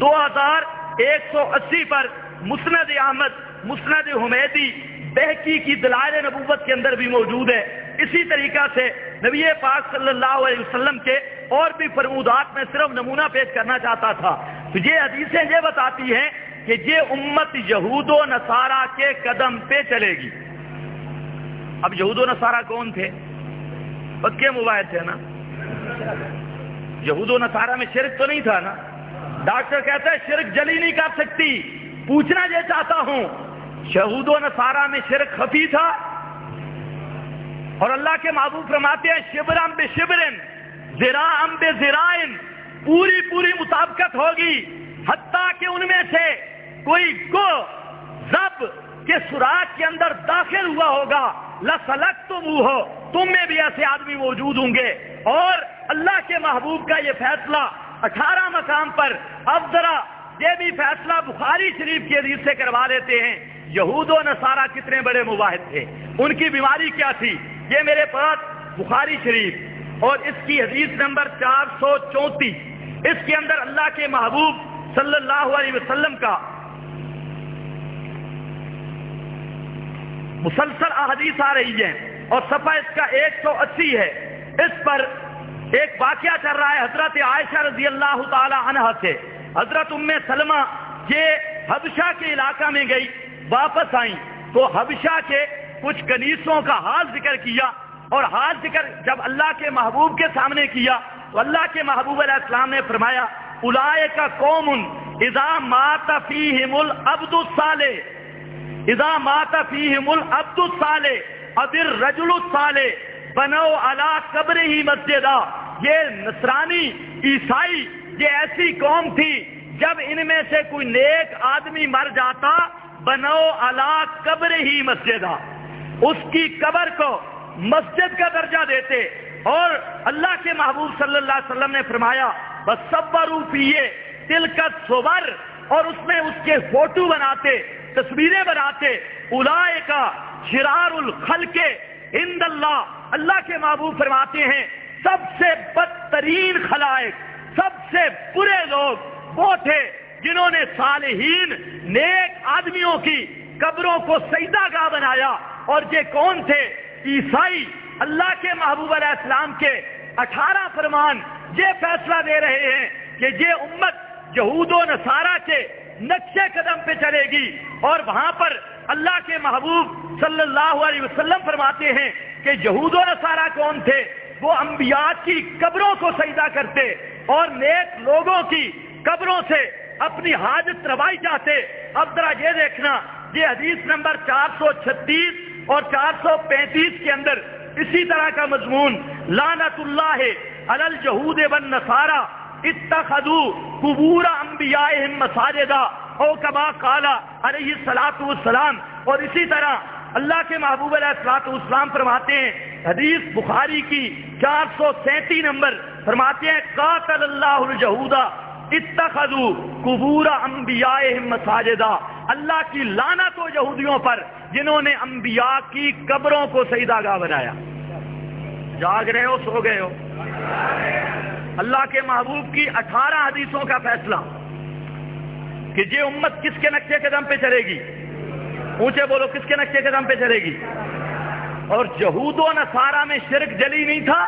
2180 پر، مسند احمد، مسند حمیدی، بہقی کی دلائل نبوت کے اندر بھی موجود ہے۔ اسی طریقہ سے نبی پاک صلی اللہ علیہ وسلم کے اور بھی فرمودات میں صرف نمونہ پیش کرنا چاہتا تھا۔ تو یہ حدیثیں یہ بتاتی ہیں کہ یہ امت یہود و نصارہ کے قدم پہ چلے گی۔ اب یہود و نصارہ کون تھے؟ پکے موبائل تھے نا۔ یہود و نصارہ میں شرک تو نہیں تھا نا؟ ڈاکٹر کہتا ہے شرک جلی نہیں کر سکتی۔ پوچھنا یہ چاہتا ہوں یہود و نصارہ میں شرک خفی تھا؟ اور اللہ کے محبوب فرماتے ہیں شبرا بشبر ذراعا بذراع، پوری مطابقت ہوگی، حتیٰ کہ ان میں سے کوئی کو ضب کے سوراخ کے اندر داخل ہوا ہوگا لسلکتموہ، تم میں بھی ایسے آدمی موجود ہوں گے۔ اور اللہ کے محبوب کا یہ فیصلہ 18 مقام پر، اب ذرا یہ بھی فیصلہ بخاری شریف کی حدیث سے کروا دیتے ہیں۔ یہود و نصارہ کتنے بڑے مواحد تھے، ان کی بیماری کیا تھی؟ یہ میرے پاس بخاری شریف اور اس کی حدیث نمبر 434، اس کے اندر اللہ کے محبوب صلی اللہ علیہ وسلم کا مسلسل احادیث آ رہی ہیں، اور صفحہ اس کا 180 ہے۔ اس پر ایک واقعہ چل رہا ہے حضرت عائشہ رضی اللہ تعالی عنہ سے۔ حضرت ام سلمہ یہ حبشہ کے علاقہ میں گئی، واپس آئیں تو حبشہ کے کچھ کنیسوں کا حال ذکر کیا، اور حال ذکر جب اللہ کے محبوب کے سامنے کیا تو اللہ کے محبوب علیہ السلام نے فرمایا اولئک قوم اذا مات فیہم العبد الصالح اذا مات فیہم العبد الصالح اب الرجل الصالح بنوا علی قبرہ مسجدا. یہ نصرانی عیسائی یہ ایسی قوم تھی جب ان میں سے کوئی نیک آدمی مر جاتا بنوا علی قبرہ مسجدا، اس کی قبر کو مسجد کا درجہ دیتے. اور اللہ کے محبوب صلی اللہ علیہ وسلم نے فرمایا بصبروا فیہ تلک الصور، اور اس میں اس کے فوٹو بناتے، تصویریں بناتے. اولئک شرار الخلق عند اللہ، اللہ کے محبوب فرماتے ہیں سب سے بدترین خلائق، سب سے برے لوگ وہ تھے جنہوں نے صالحین نیک آدمیوں کی قبروں کو سجدہ گاہ بنایا. اور یہ کون تھے؟ عیسائی. اللہ کے محبوب علیہ السلام کے 18 فرمان یہ فیصلہ دے رہے ہیں کہ یہ امت یہود و نصارہ کے نقشے قدم پہ چلے گی. اور وہاں پر اللہ کے محبوب صلی اللہ علیہ وسلم فرماتے ہیں کہ یہود و نصارہ کون تھے؟ وہ انبیاء کی قبروں کو سجدہ کرتے اور نیک لوگوں کی قبروں سے اپنی حاجت روائی چاہتے. اب ذرا یہ دیکھنا، یہ حدیث نمبر 436 اور 435 کے اندر اسی طرح کا مضمون لعنت اللہ علی الجہود والنصارى اتخذوا قبور انبیائہم مساجدا او کما قال علیہ الصلوۃ والسلام. اور اسی طرح اللہ کے محبوب علیہ الصلوۃ والسلام فرماتے ہیں حدیث بخاری کی 437 نمبر، فرماتے ہیں قاتل اللہ الجہود اتخذوا قبور انبیائہم مساجدا. اللہ کی لعنت ہو یہودیوں پر جنہوں نے انبیاء کی قبروں کو سجدہ گاہ بنایا. جاگ رہے ہو سو گئے ہو؟ اللہ کے محبوب کی 18 حدیثوں کا فیصلہ کہ یہ امت کس کے نقشے قدم پہ چلے گی. اونچے بولو، کس کے نقشے قدم پہ چلے گی؟ اور یہود و نصارہ میں شرک جلی نہیں تھا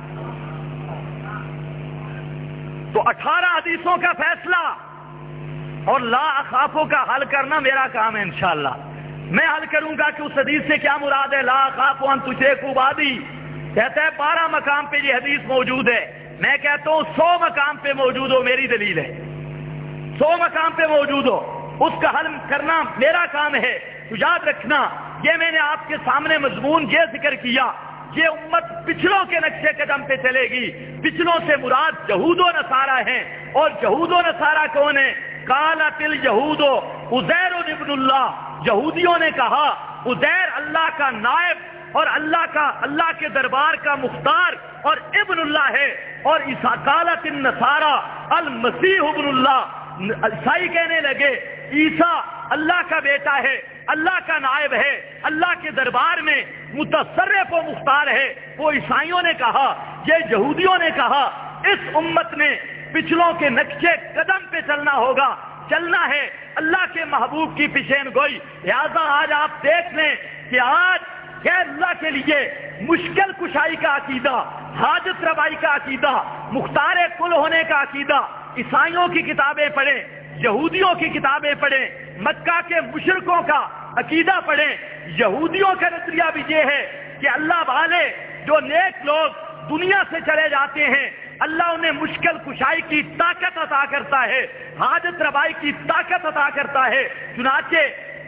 تو 18 حدیثوں کا فیصلہ اور لا اخافوں کا حل کرنا میرا کام ہے. انشاءاللہ میں حل کروں گا کہ اس حدیث سے کیا مراد ہے. لا اخافوا ان تشرکوا بعدی کہتا ہے 12 مقام پہ یہ حدیث موجود ہے. میں کہتا ہوں 100 مقام پہ موجود ہو، میری دلیل ہے. 100 مقام پہ موجود ہو، اس کا حل کرنا میرا کام ہے. تو یاد رکھنا، یہ میں نے آپ کے سامنے مضمون یہ ذکر کیا، یہ امت پچھلوں کے نقشے قدم پہ چلے گی. پچھلوں سے مراد یہود و نصارہ ہیں. اور یہود و نصارہ کون ہیں؟ قالت الیہود عزیر ابن اللہ، یہودیوں نے کہا عزیر اللہ کا نائب اور اللہ کے دربار کا مختار اور ابن اللہ ہے. اور قالت النصارى المسیح ابن اللہ، عیسائی کہنے لگے عیسیٰ اللہ کا بیٹا ہے، اللہ کا نائب ہے، اللہ کے دربار میں متصرف و مختار ہے. وہ عیسائیوں نے کہا، یہ یہودیوں نے کہا اس امت نے پچھلوں کے نقشے قدم پہ چلنا ہوگا، چلنا ہے اللہ کے محبوب کی پیشین گوئی. لہذا آج آپ دیکھ لیں کہ آج غیر اللہ کے لیے مشکل کشائی کا عقیدہ، حاجت روائی کا عقیدہ، مختار کل ہونے کا عقیدہ، عیسائیوں کی کتابیں پڑھیں، یہودیوں کی کتابیں پڑھیں، مکہ کے مشرکوں کا عقیدہ پڑھیں. یہودیوں کا نظریہ بھی یہ ہے کہ اللہ والے جو نیک لوگ دنیا سے چلے جاتے ہیں اللہ انہیں مشکل کشائی کی طاقت عطا کرتا ہے، حاجت روائی کی طاقت عطا کرتا ہے. چنانچہ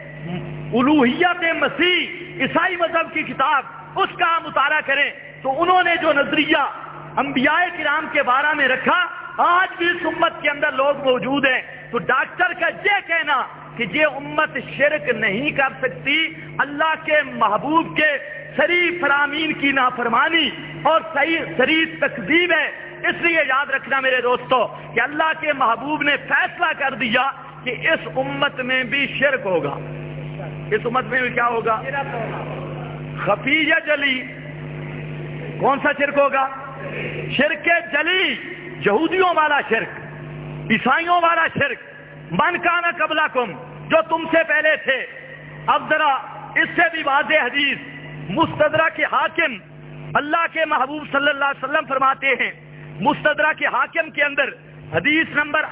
الوہیت مسیح عیسائی مذہب کی کتاب اس کا مطالعہ کریں تو انہوں نے جو نظریہ انبیاء کرام کے بارے میں رکھا، آج بھی اس امت کے اندر لوگ موجود ہیں. تو ڈاکٹر کا یہ کہنا کہ یہ امت شرک نہیں کر سکتی اللہ کے محبوب کے صریح فرامین کی نافرمانی اور صریح تکذیب ہے. اس لیے یاد رکھنا میرے دوستو کہ اللہ کے محبوب نے فیصلہ کر دیا کہ اس امت میں بھی شرک ہوگا. اس امت میں بھی کیا ہوگا؟ خفی یا جلی. کون سا شرک ہوگا؟ شرک جلی، یہودیوں والا شرک، عیسائیوں والا شرک. من کان قبلکم، جو تم سے پہلے تھے. اب ذرا اس سے بھی واضح حدیث مستدرک حاکم، اللہ کے محبوب صلی اللہ علیہ وسلم فرماتے ہیں مستدرک حاکم کے اندر حدیث نمبر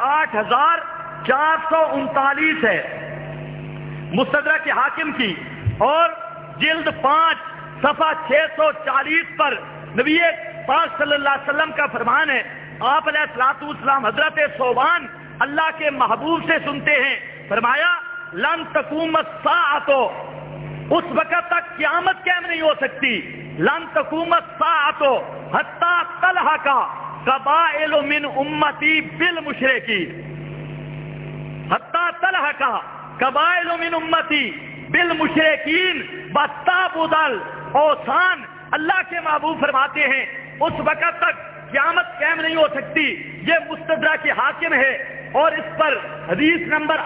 8439 ہے مستدرک حاکم کی، اور جلد 5 صفحہ 640 پر نبی پاک صلی اللہ علیہ وسلم کا فرمان ہے. آپ علیہ الصلوۃ والسلام حضرت ثوبان اللہ کے محبوب سے سنتے ہیں, فرمایا لن تقوم الساعۃ, اس وقت تک قیامت قائم نہیں ہو سکتی, لن تقوم الساعۃ حتی تلحق قبائل من امتی بالمشرکین, حتی تلحق قبائل من امتی بالمشرکین وتعبد الاوثان. اللہ کے محبوب فرماتے ہیں اس وقت تک قیامت قائم نہیں ہو سکتی. یہ مستدرک کی حاکم ہے اور اس پر حدیث نمبر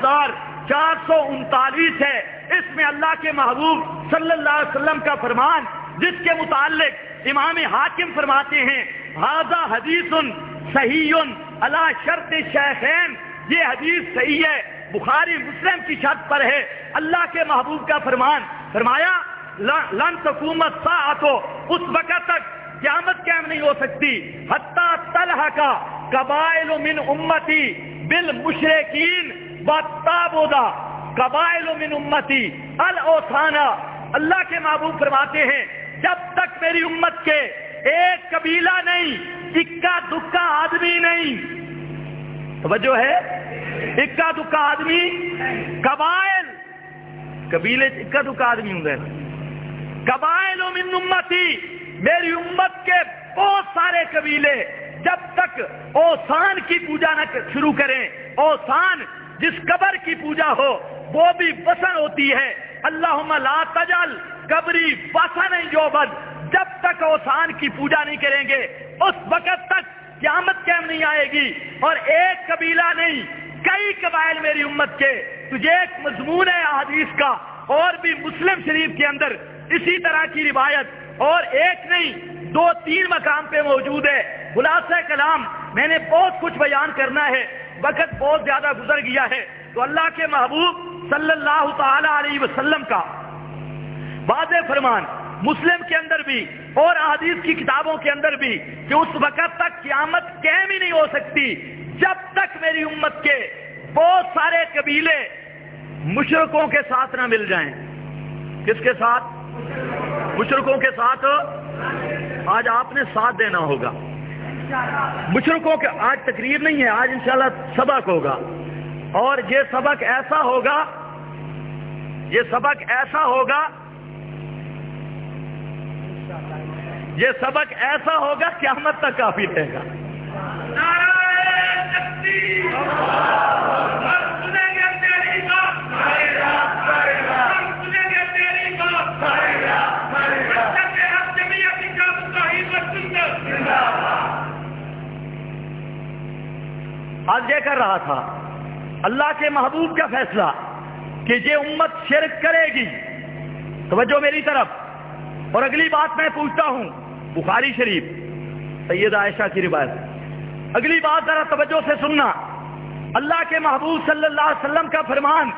8439 ہے. اس میں اللہ کے محبوب صلی اللہ علیہ وسلم کا فرمان, جس کے متعلق امام حاکم فرماتے ہیں ھذا حدیث صحیح علی شرط الشیخین, یہ حدیث صحیح ہے, بخاری مسلم کی شرط پر ہے. اللہ کے محبوب کا فرمان, فرمایا لن تقوم الساعۃ, اس وقت تک قیامت قائم نہیں ہو سکتی حتی تلحق قبائل من امتی بالمشرکین وتعبد قبائل من امتی الاوثان. اللہ کے محبوب فرماتے ہیں جب تک میری امت کے ایک قبیلہ نہیں, اکا دکا آدمی نہیں, توجہ ہے, اکا دکا آدمی, قبائل قبیلے اکا دکا آدمی ہوں گے, قبائل من امتی, میری امت کے بہت سارے قبیلے جب تک اوثان کی پوجا نہ شروع کریں, اوثان جس قبر کی پوجا ہو وہ بھی وثن ہوتی ہے, اللہم لا تجعل قبری وثن یعبد, جب تک اوثان کی پوجا نہیں کریں گے اس وقت تک قیامت قائم نہیں آئے گی. اور ایک قبیلہ نہیں, کئی قبائل میری امت کے. تجھے ایک مضمون ہے حدیث کا, اور بھی مسلم شریف کے اندر اسی طرح کی روایت, اور ایک نہیں 2-3 مقام پہ موجود ہے. خلاصہ کلام, میں نے بہت کچھ بیان کرنا ہے, وقت بہت زیادہ گزر گیا ہے, تو اللہ کے محبوب صلی اللہ تعالی علیہ وسلم کا واضح فرمان مسلم کے اندر بھی اور احادیث کی کتابوں کے اندر بھی کہ اس وقت تک قیامت قائم ہی نہیں ہو سکتی جب تک میری امت کے بہت سارے قبیلے مشرکوں کے ساتھ نہ مل جائیں. کس کے ساتھ؟ مشرکوں کے ساتھ. آج آپ نے ساتھ دینا ہوگا مشرکوں کے. آج تقریر نہیں ہے, آج انشاءاللہ سبق ہوگا, اور یہ سبق ایسا ہوگا, یہ سبق ایسا ہوگا, یہ سبق ایسا ہوگا قیامت تک کافی رہے گا. آج یہ کر رہا تھا اللہ کے محبوب کا فیصلہ کہ یہ امت شرک کرے گی. توجہ میری طرف. اور اگلی بات میں پوچھتا ہوں, بخاری شریف سیدہ عائشہ کی روایت, اگلی بات ذرا توجہ سے سننا. اللہ کے محبوب صلی اللہ علیہ وسلم کا فرمان,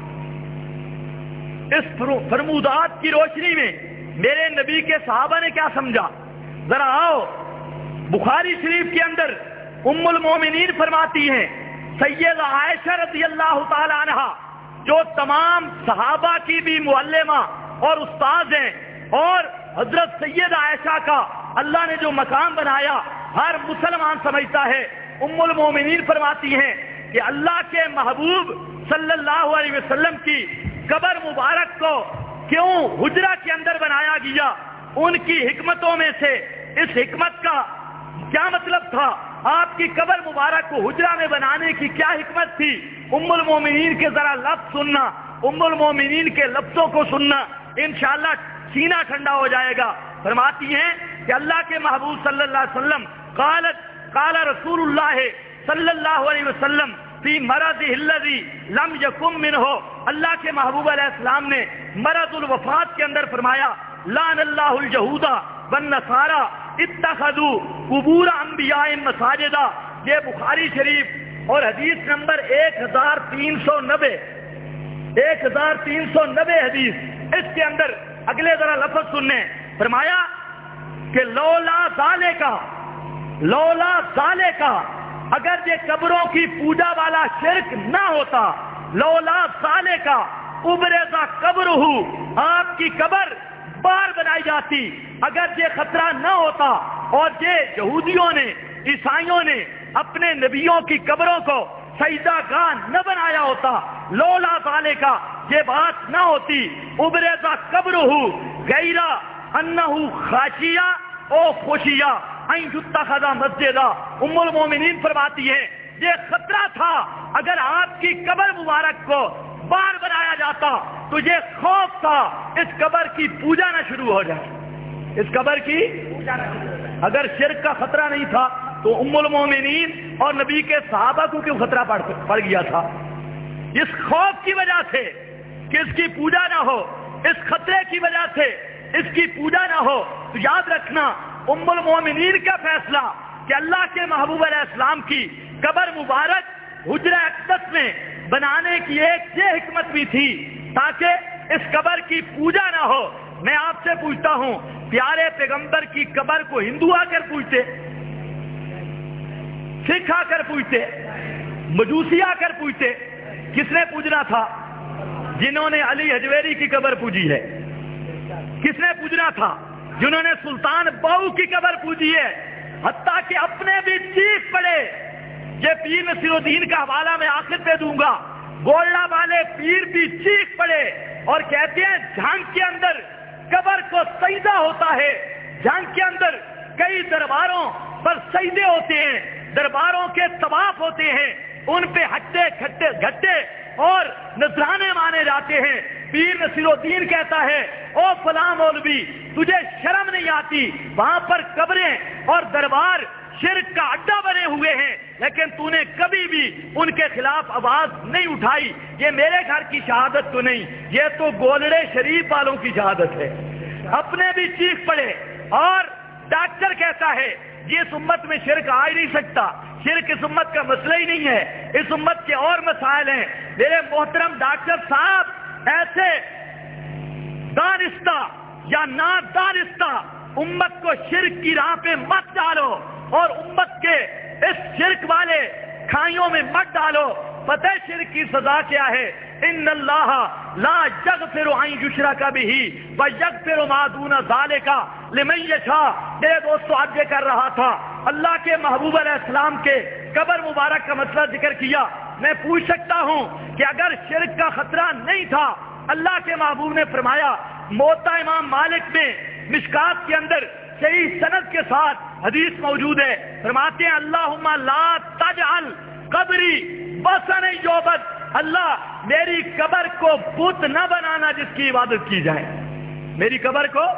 اس فرمودات کی روشنی میں میرے نبی کے صحابہ نے کیا سمجھا, ذرا آؤ. بخاری شریف کے اندر ام المومنین فرماتی ہیں سیدہ عائشہ رضی اللہ تعالی عنہ, جو تمام صحابہ کی بھی معلمہ اور استاد ہیں, اور حضرت سیدہ عائشہ کا اللہ نے جو مقام بنایا ہر مسلمان سمجھتا ہے. ام المومنین فرماتی ہیں کہ اللہ کے محبوب صلی اللہ علیہ وسلم کی قبر مبارک کو کیوں حجرہ کے اندر بنایا گیا, ان کی حکمتوں میں سے اس حکمت کا کیا مطلب تھا, آپ کی قبر مبارک کو حجرہ میں بنانے کی کیا حکمت تھی. ام المومنین کے ذرا لفظ سننا, ام المومنین کے لفظوں کو سننا, انشاءاللہ سینہ ٹھنڈا ہو جائے گا. فرماتی ہیں کہ اللہ کے محبوب صلی اللہ علیہ وسلم قال رسول اللہ صلی اللہ علیہ وسلم فی مرض الذی لم یکن منہ, اللہ کے محبوب علیہ السلام نے مرض الوفات کے اندر فرمایا لعن اللہ الجہود والنصارى اتخذوا قبور انبیاء مساجدا. یہ بخاری شریف اور حدیث نمبر 1390 حدیث. اس کے اندر اگلے ذرا لفظ سننے, فرمایا کہ لولا ذالکا, اگر یہ قبروں کی پوجا والا شرک نہ ہوتا, لولا ذالکا, ابرزا قبرہ، آپ کی قبر بار بنائی جاتی۔ اگر یہ خطرہ نہ ہوتا اور یہ یہودیوں نے عیسائیوں نے اپنے نبیوں کی قبروں کو سجدہ گاہ نہ بنایا ہوتا، لولا ذالک، یہ بات نہ ہوتی، ابرزا قبرہ غیر انہ خاشیہ او خوشیہ ان یتخذ مسجدا۔ ام المومنین فرماتی ہے یہ خطرہ تھا اگر آپ کی قبر مبارک کو بار بنایا جاتا تو یہ خوف تھا اس قبر کی پوجا نہ شروع ہو جائے، اس قبر کی پوجا نہ شروع ہو جائے۔ اگر شرک کا خطرہ نہیں تھا تو ام المومنین اور نبی کے صحابہ کو کیوں خطرہ پڑ گیا تھا؟ اس خوف کی وجہ سے کہ اس کی پوجا نہ ہو، اس خطرے کی وجہ سے اس کی پوجا نہ ہو۔ تو یاد رکھنا ام المومنین کا فیصلہ کہ اللہ کے محبوب علیہ السلام کی قبر مبارک حجرہ اقدس میں بنانے کی ایک یہ حکمت بھی تھی تاکہ اس قبر کی پوجا نہ ہو۔ میں آپ سے پوچھتا ہوں، پیارے پیغمبر کی قبر کو ہندو آ کر پوجتے، سکھ آ کر پوجتے، مجوسی آ کر پوجتے؟ کس نے پوجنا تھا؟ جنہوں نے علی حجویری کی قبر پوجی ہے۔ کس نے پوجنا تھا؟ جنہوں نے سلطان باؤ کی قبر پوجی ہے، حتیٰ کہ اپنے بھی چیخ پڑے۔ یہ پیر نصیر الدین کا حوالہ میں آخر پہ دوں گا، گولڈا والے پیر بھی چیخ پڑے اور کہتے ہیں جھانگ کے اندر قبر کو سجدہ ہوتا ہے، جھانگ کے اندر کئی درباروں پر سجدے ہوتے ہیں، درباروں کے طواف ہوتے ہیں، ان پہ ہٹے گھٹے اور نذرانے مانے جاتے ہیں۔ پیر نصیر الدین کہتا ہے او فلاں مولوی تجھے شرم نہیں آتی، وہاں پر قبریں اور دربار شرک کا اڈا بنے ہوئے ہیں لیکن تو نے کبھی بھی ان کے خلاف آواز نہیں اٹھائی۔ یہ میرے گھر کی شہادت تو نہیں، یہ تو گولڑے شریف والوں کی شہادت ہے۔ اپنے بھی چیخ پڑے اور ڈاکٹر کہتا ہے یہ اس امت میں شرک آ ہی نہیں سکتا، شرک اس امت کا مسئلہ ہی نہیں ہے، اس امت کے اور مسائل ہیں۔ میرے محترم ڈاکٹر صاحب، ایسے دانستہ یا نادانستہ امت کو شرک کی راہ پہ مت ڈالو اور امت کے اس شرک والے کھائیوں میں مت ڈالو۔ پتہ شرک کی سزا کیا ہے؟ ان اللہ لا یغفر ان یشرک بہ ویغفر ما دون ذلک لمن یشاء۔ میرے دوستو آج یہ کر رہا تھا، اللہ کے محبوب علیہ السلام کے قبر مبارک کا مسئلہ ذکر کیا۔ میں پوچھ سکتا ہوں کہ اگر شرک کا خطرہ نہیں تھا، اللہ کے محبوب نے فرمایا، موطا امام مالک میں مشکات کے اندر صحیح سند کے ساتھ حدیث موجود ہے، فرماتے ہیں اللہم لا تجعل قبری وثن یعبد، اللہ میری قبر کو بت نہ بنانا جس کی عبادت کی جائے۔ میری قبر کو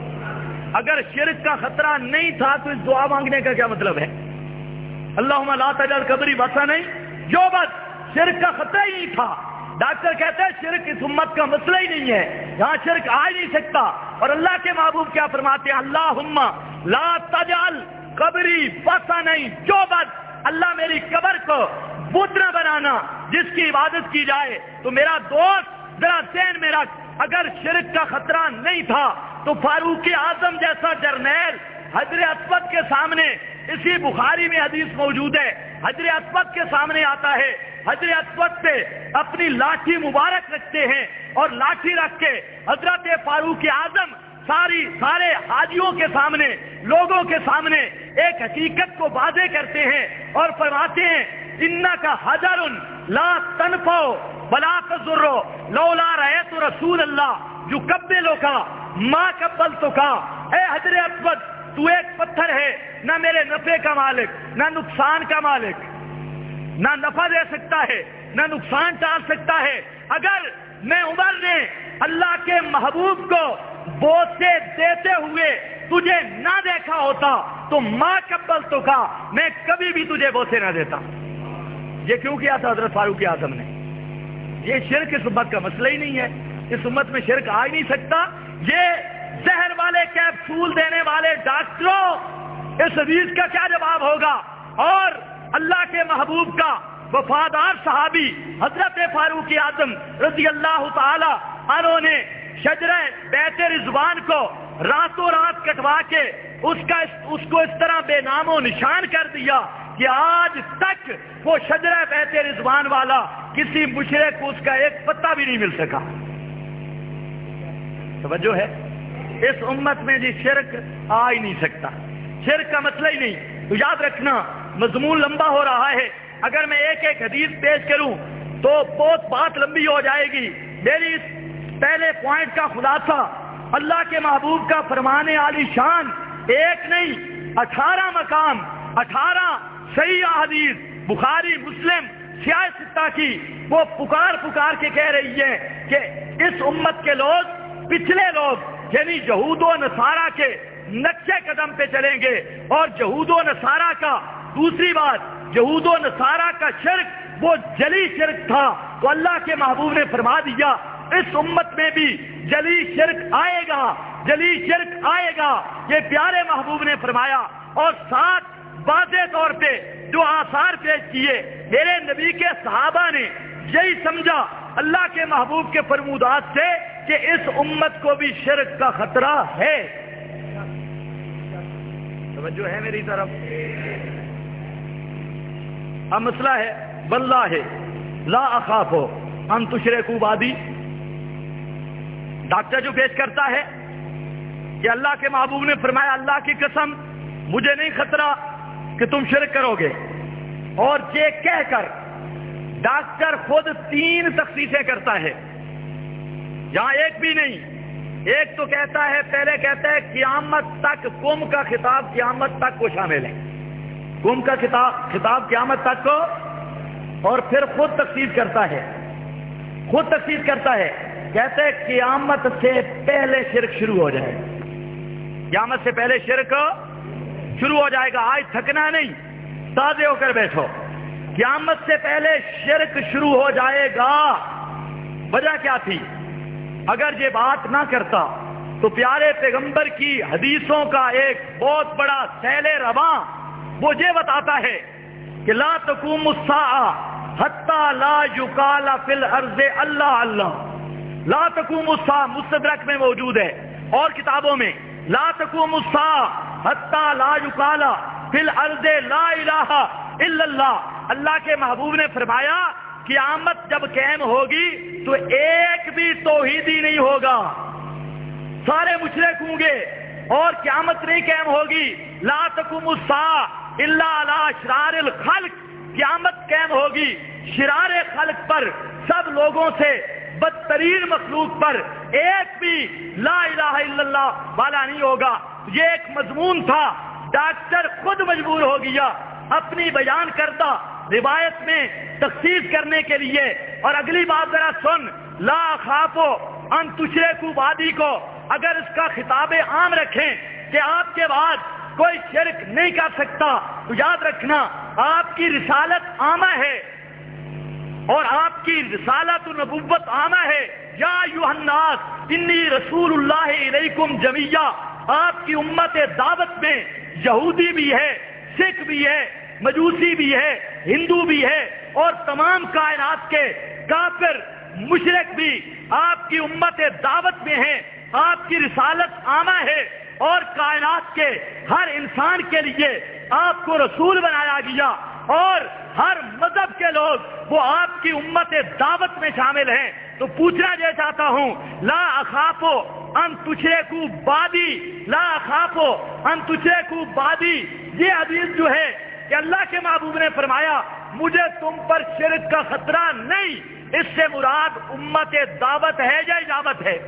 اگر شرک کا خطرہ نہیں تھا تو اس دعا مانگنے کا کیا مطلب ہے؟ اللہم لا تجعل قبری وثن یعبد، شرک کا خطرہ ہی نہیں تھا۔ ڈاکٹر کہتے ہیں شرک اس امت کا مسئلہ ہی نہیں ہے، یہاں شرک آ ہی نہیں سکتا۔ اور اللہ کے محبوب کیا فرماتے ہیں؟ اللہم لا تجعل قبری وثن یعبد، اللہ میری قبر کو بت نہ بنانا جس کی عبادت کی جائے۔ تو میرا دوست ذرا ذہن میں رکھ، اگر شرک کا خطرہ نہیں تھا تو فاروق اعظم جیسا جرنیل حجر اسود کے سامنے، اسی بخاری میں حدیث موجود ہے، حجر اسود کے سامنے آتا ہے، حجر اسود پہ اپنی لاٹھی مبارک رکھتے ہیں اور لاٹھی رکھ کے حضرت فاروق اعظم سارے حاجیوں کے سامنے، لوگوں کے سامنے ایک حقیقت کو واضح کرتے ہیں اور فرماتے ہیں انکا حجر لا تنفع ولا تضر لولا رأیت رسول اللہ یقبلک ما قبلتک۔ اے حجر اسود، تو ایک پتھر ہے، نہ میرے نفع کا مالک نہ نقصان کا مالک، نہ نفع دے سکتا ہے نہ نقصان ٹال سکتا ہے۔ اگر میں عمر نے اللہ کے محبوب کو بوسے دیتے ہوئے تجھے نہ دیکھا ہوتا تو ما قبلتک، میں کبھی بھی تجھے بوسے نہ دیتا۔ یہ کیوں کیا تھا حضرت فاروق اعظم نے؟ یہ شرک اس امت کا مسئلہ ہی نہیں ہے، اس امت میں شرک آ ہی نہیں سکتا۔ یہ زہر والے کیپسول دینے والے ڈاکٹروں، اس حدیث کا کیا جواب ہوگا؟ اور اللہ کے محبوب کا وفادار صحابی حضرت فاروق اعظم رضی اللہ تعالی عنہ نے شجرہ بیت رضوان کو راتوں رات کٹوا کے اس کو اس طرح بے نام و نشان کر دیا کہ آج تک وہ شجرہ بیت رضوان والا کسی مشرک کو اس کا ایک پتا بھی نہیں مل سکا. توجہ ہے؟ اس امت میں جی شرک آ ہی نہیں سکتا، شرک کا مسئلہ ہی نہیں. تو یاد رکھنا مضمون لمبا ہو رہا ہے، اگر میں ایک ایک حدیث پیش کروں تو بہت بات لمبی ہو جائے گی. میری اس پہلے پوائنٹ کا خلاصہ اللہ کے محبوب کا فرمان عالی شان ایک نہیں 18 مقام، 18 صحیح احادیث بخاری مسلم سیاہ ستہ کی وہ پکار کے کہہ رہی ہے کہ اس امت کے لوگ پچھلے لوگ یعنی یہود و نصارہ کے نقشے قدم پہ چلیں گے. اور یہود و نصارہ کا دوسری بات، یہود و نصارہ کا شرک وہ جلی شرک تھا. تو اللہ کے محبوب نے فرما دیا اس امت میں بھی جلی شرک آئے گا، جلی شرک آئے گا، یہ پیارے محبوب نے فرمایا. اور ساتھ واضح طور پہ جو آثار پیش کیے میرے نبی کے صحابہ نے یہی سمجھا اللہ کے محبوب کے فرمودات سے کہ اس امت کو بھی شرک کا خطرہ ہے. توجہ ہے میری طرف؟ اب مسئلہ ہے واللہ لا اخاف ان تشرکوا بعدی. ڈاکٹر جو پیش کرتا ہے کہ اللہ کے محبوب نے فرمایا اللہ کی قسم مجھے نہیں خطرہ کہ تم شرک کرو گے. اور یہ کہہ کر ڈاکٹر خود 3 تخصیصیں کرتا ہے، یہاں ایک بھی نہیں. ایک تو کہتا ہے، پہلے کہتا ہے قیامت تک، قوم کا خطاب قیامت تک کو شامل ہے، قوم کا خطاب قیامت تک کو. اور پھر خود تخصیص کرتا ہے، کہتے ہیں قیامت سے پہلے شرک شروع ہو جائے گا، قیامت سے پہلے شرک شروع ہو جائے گا. آج تھکنا نہیں، تازے ہو کر بیٹھو. قیامت سے پہلے شرک شروع ہو جائے گا. وجہ کیا تھی؟ اگر یہ بات نہ کرتا تو پیارے پیغمبر کی حدیثوں کا ایک بہت بڑا سیل رواں وہ یہ بتاتا ہے کہ لا تقوم الساعہ حتی لا یقال فی الارض اللہ اللہ. لا تقوم الساعہ مستدرک میں موجود ہے اور کتابوں میں، لا تقوم الساعہ حتی لا یقال فی الارض لا الہ الا اللہ. اللہ کے محبوب نے فرمایا قیامت جب قائم ہوگی تو ایک بھی توحیدی نہیں ہوگا، سارے مشرک ہوں گے اور قیامت نہیں قائم ہوگی. لا تقوم الساعہ الا علی اشرار الخلق. قیامت قائم ہوگی شرار خلق پر، سب لوگوں سے بدترین مخلوق پر ایک بھی لا الہ الا اللہ والا نہیں ہوگا. یہ ایک مضمون تھا، ڈاکٹر خود مجبور ہو گیا اپنی بیان کردہ روایت میں تخصیص کرنے کے لیے. اور اگلی بات ذرا سن، لا اخاف ان تشرکوا بعدی کو اگر اس کا خطاب عام رکھیں کہ آپ کے بعد کوئی شرک نہیں کر سکتا، تو یاد رکھنا آپ کی رسالت عامہ ہے اور آپ کی رسالت و نبوت عامہ ہے. یا ایھا الناس انی رسول اللہ الیکم جمیعا. آپ کی امت دعوت میں یہودی بھی ہے، سکھ بھی ہے، مجوسی بھی ہے، ہندو بھی ہے اور تمام کائنات کے کافر مشرک بھی آپ کی امت دعوت میں ہیں. آپ کی رسالت عامہ ہے اور کائنات کے ہر انسان کے لیے آپ کو رسول بنایا گیا اور ہر مذہب کے لوگ وہ آپ کی امت دعوت میں شامل ہیں. تو پوچھنا یہ چاہتا ہوں لا اخاف ان تشرکوا بعدی، لا اخاف ان تشرکوا بعدی. یہ حدیث جو ہے کہ اللہ کے محبوب نے فرمایا مجھے تم پر شرک کا خطرہ نہیں، اس سے مراد امت دعوت ہے یا اجابت ہے؟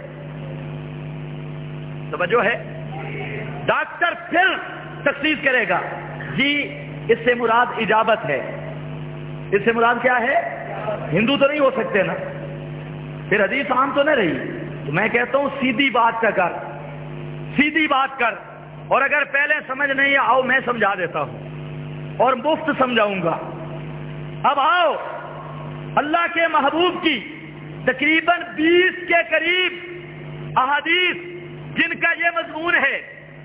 توجہ ہے؟ ڈاکٹر پھر تخصیص کرے گا جی اس سے مراد اجابت ہے. اس سے مراد کیا ہے؟ ہندو تو نہیں ہو سکتے نا، پھر حدیث عام تو نہ رہی. تو میں کہتا ہوں سیدھی بات کا کر، سیدھی بات کر. اور اگر پہلے سمجھ نہیں آؤ میں سمجھا دیتا ہوں اور مفت سمجھاؤں گا. اب آؤ اللہ کے محبوب کی تقریباً 20 کے قریب احادیث جن کا یہ مضمون ہے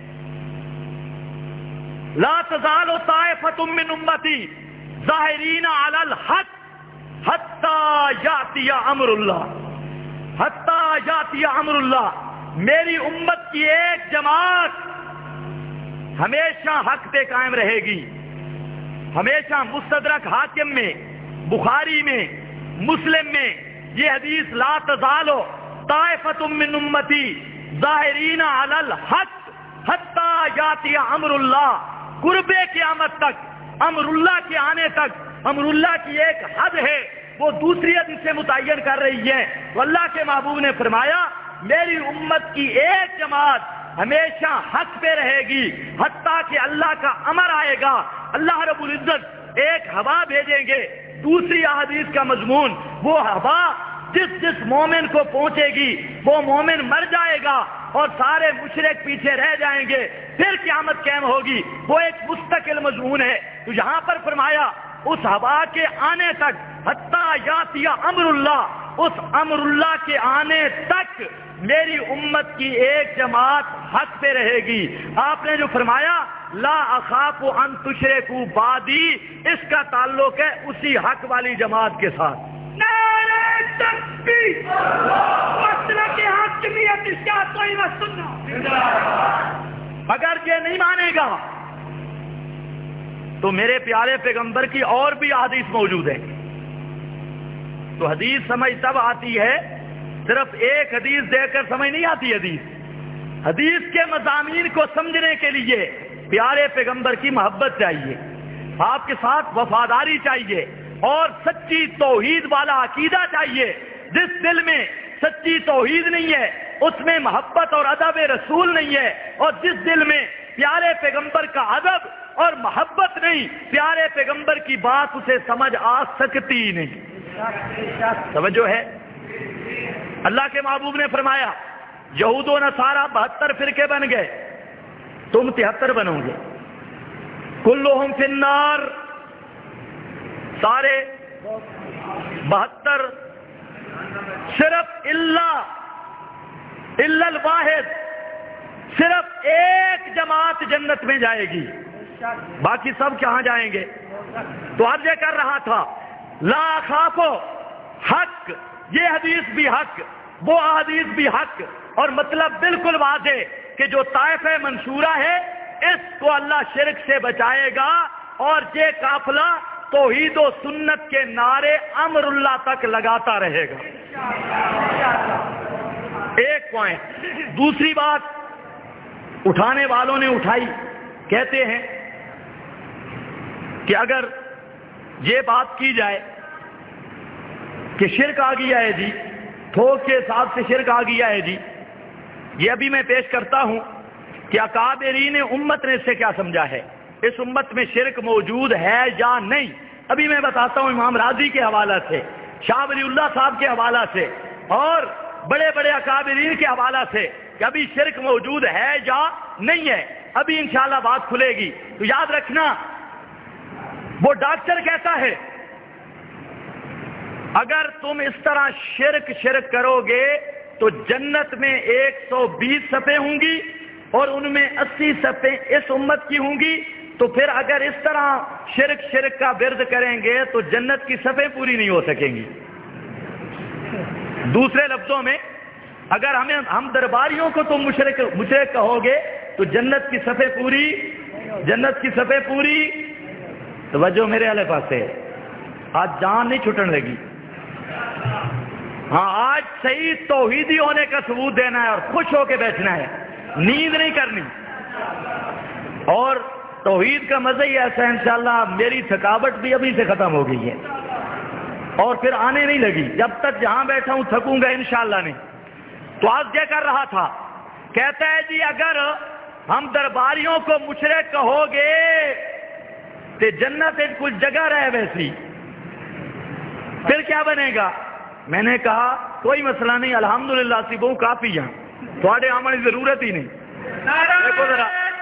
لا تزال طائفة من امتی ظاہرین علی الحق حتی یاتی امر اللہ، حتی یاتی امر اللہ. میری امت کی ایک جماعت ہمیشہ حق پہ قائم رہے گی ہمیشہ مستدرک حاکم میں، بخاری میں، مسلم میں یہ حدیث لا تزال طائفۃ من امتی ظاہرین علی الحق حتی یاتی امر اللہ، قرب قیامت تک، امر اللہ کے آنے تک، امر اللہ کی ایک حد ہے وہ دوسری حدیث سے متعین کر رہی ہے. تو اللہ کے محبوب نے فرمایا میری امت کی ایک جماعت ہمیشہ حق پہ رہے گی حتیٰ کہ اللہ کا امر آئے گا، اللہ رب العزت ایک ہوا بھیجیں گے. دوسری احادیث کا مضمون، وہ ہوا جس مومن کو پہنچے گی وہ مومن مر جائے گا اور سارے مشرک پیچھے رہ جائیں گے، پھر قیامت قائم ہوگی، وہ ایک مستقل مضمون ہے. تو یہاں پر فرمایا اس ہوا کے آنے تک حتیٰ یاتی امر اللہ، اس امر اللہ کے آنے تک میری امت کی ایک جماعت حق پہ رہے گی. آپ نے جو فرمایا لا اخاف ان تشرکوا بعدی، اس کا تعلق ہے اسی حق والی جماعت کے ساتھ. نعرہ تکبیر، مسلک حاکمیت ارشاد و سنت. اگر یہ نہیں مانے گا تو میرے پیارے پیغمبر کی اور بھی احادیث موجود ہے. تو حدیث سمجھ تب آتی ہے، صرف ایک حدیث دے کر سمجھ نہیں آتی. حدیث کے مضامین کو سمجھنے کے لیے پیارے پیغمبر کی محبت چاہیے، آپ کے ساتھ وفاداری چاہیے اور سچی توحید والا عقیدہ چاہیے. جس دل میں سچی توحید نہیں ہے اس میں محبت اور ادب رسول نہیں ہے، اور جس دل میں پیارے پیغمبر کا ادب اور محبت نہیں، پیارے پیغمبر کی بات اسے سمجھ آ سکتی نہیں. توجہ ہے؟ اللہ کے محبوب نے فرمایا یہود و نصارہ 72 فرقے بن گئے، تم 73 بنو گے. کلہم فی النار، سارے 72، صرف الا الواحد، صرف ایک جماعت جنت میں جائے گی، باقی سب کہاں جائیں گے؟ تو عرض یہ کر رہا تھا لا خافو حق، یہ حدیث بھی حق، وہ حدیث بھی حق، اور مطلب بالکل واضح کہ جو طائفہ منصورہ ہے اس کو اللہ شرک سے بچائے گا، اور یہ قافلہ توحید و سنت کے نعرے امر اللہ تک لگاتا رہے گا. ایک پوائنٹ. دوسری بات اٹھانے والوں نے اٹھائی، کہتے ہیں کہ اگر یہ بات کی جائے کہ شرک آ گیا ہے جی، تھوک کے حساب سے شرک آ گیا ہے جی، یہ ابھی میں پیش کرتا ہوں کہ اکابرین امت نے اس سے کیا سمجھا ہے، اس امت میں شرک موجود ہے یا نہیں. ابھی میں بتاتا ہوں امام راضی کے حوالہ سے، شاہ ولی اللہ صاحب کے حوالہ سے، اور بڑے بڑے اکابرین کے حوالہ سے کہ ابھی شرک موجود ہے یا نہیں ہے. ابھی انشاءاللہ بات کھلے گی. تو یاد رکھنا، وہ ڈاکٹر کہتا ہے اگر تم اس طرح شرک کرو گے تو جنت میں 120 صفیں ہوں گی اور ان میں 80 صفیں اس امت کی ہوں گی. تو پھر اگر اس طرح شرک کا ورد کریں گے تو جنت کی صفیں پوری نہیں ہو سکیں گی. دوسرے لفظوں میں اگر ہم درباریوں کو تم مشرک کہو گے تو جنت کی صفیں پوری. توجہ میرے والے پاس ہے، آج جان نہیں چھٹن لگی. ہاں آج صحیح توحیدی ہونے کا ثبوت دینا ہے اور خوش ہو کے بیٹھنا ہے، نیند نہیں کرنی. اور توحید کا مزہ ہی ایسا ہے، انشاءاللہ میری تھکاوٹ بھی ابھی سے ختم ہو گئی ہے اور پھر آنے نہیں لگی. جب تک جہاں بیٹھا ہوں تھکوں گا انشاءاللہ نہیں. تو آج کیا کر رہا تھا، کہتا ہے جی اگر ہم درباریوں کو مشرک کہو گے تو جنت ایک کچھ جگہ رہے ویسی، پھر کیا بنے گا؟ میں نے کہا کوئی مسئلہ نہیں، الحمدللہ سی بہو کافی یہاں تھوڑے آمن کی ضرورت ہی نہیں. دیکھو ذرا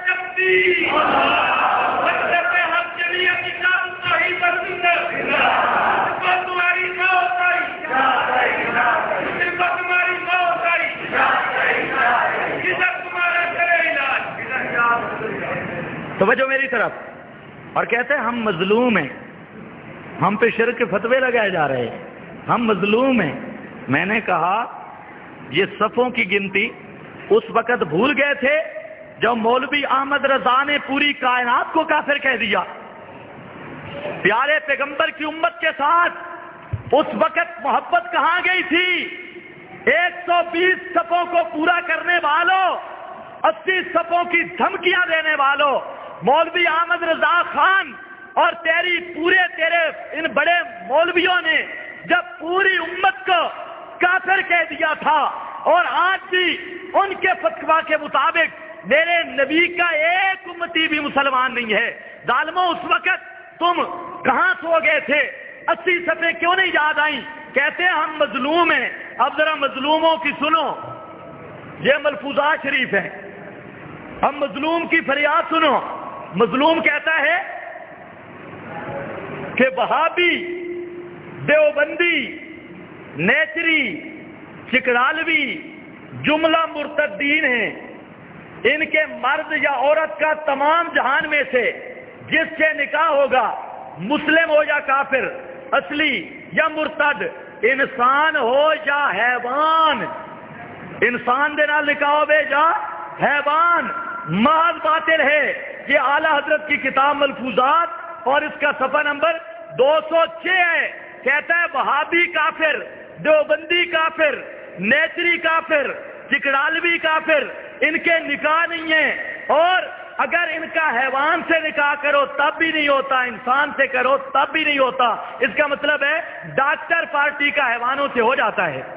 توجہ میری طرف. اور کہتے ہیں ہم مظلوم ہیں، ہم پہ شرک کے فتوے لگائے جا رہے ہیں، ہم مظلوم ہیں. میں نے کہا یہ صفوں کی گنتی اس وقت بھول گئے تھے جب مولوی احمد رضا نے پوری کائنات کو کافر کہہ دیا. پیارے پیغمبر کی امت کے ساتھ اس وقت محبت کہاں گئی تھی؟ 120 صفوں کو پورا کرنے والوں، 80 صفوں کی دھمکیاں دینے والوں، مولوی احمد رضا خان اور تیرے ان بڑے مولویوں نے جب پوری امت کو کافر کہہ دیا تھا، اور آج بھی ان کے فتوا کے مطابق میرے نبی کا ایک امتی بھی مسلمان نہیں ہے۔ ظالموں، اس وقت تم کہاں سو گئے تھے؟ 80 صفحے کیوں نہیں یاد آئیں؟ کہتے ہیں ہم مظلوم ہیں۔ اب ذرا مظلوموں کی سنو، یہ ملفوظات شریف ہیں۔ ہم مظلوم کی فریاد سنو۔ مظلوم کہتا ہے کہ وہابی، دیوبندی، نیچری، چکڑالوی جملہ مرتدین ہیں۔ ان کے مرد یا عورت کا تمام جہان میں سے جس سے نکاح ہوگا، مسلم ہو یا کافر، اصلی یا مرتد، انسان ہو یا حیوان، انسان دے نال نکاح ہوے یا حیوان، محض باطل ہے۔ یہ اعلی حضرت کی کتاب ملفوظات اور اس کا صفحہ نمبر 206 ہے۔ کہتا ہے وہابی کافر، دیوبندی کافر، نیچری کافر، چکڑالوی کافر، ان کے نکاح نہیں ہیں، اور اگر ان کا حیوان سے نکاح کرو تب بھی نہیں ہوتا، انسان سے کرو تب بھی نہیں ہوتا۔ اس کا مطلب ہے ڈاکٹر پارٹی کا حیوانوں سے ہو جاتا ہے،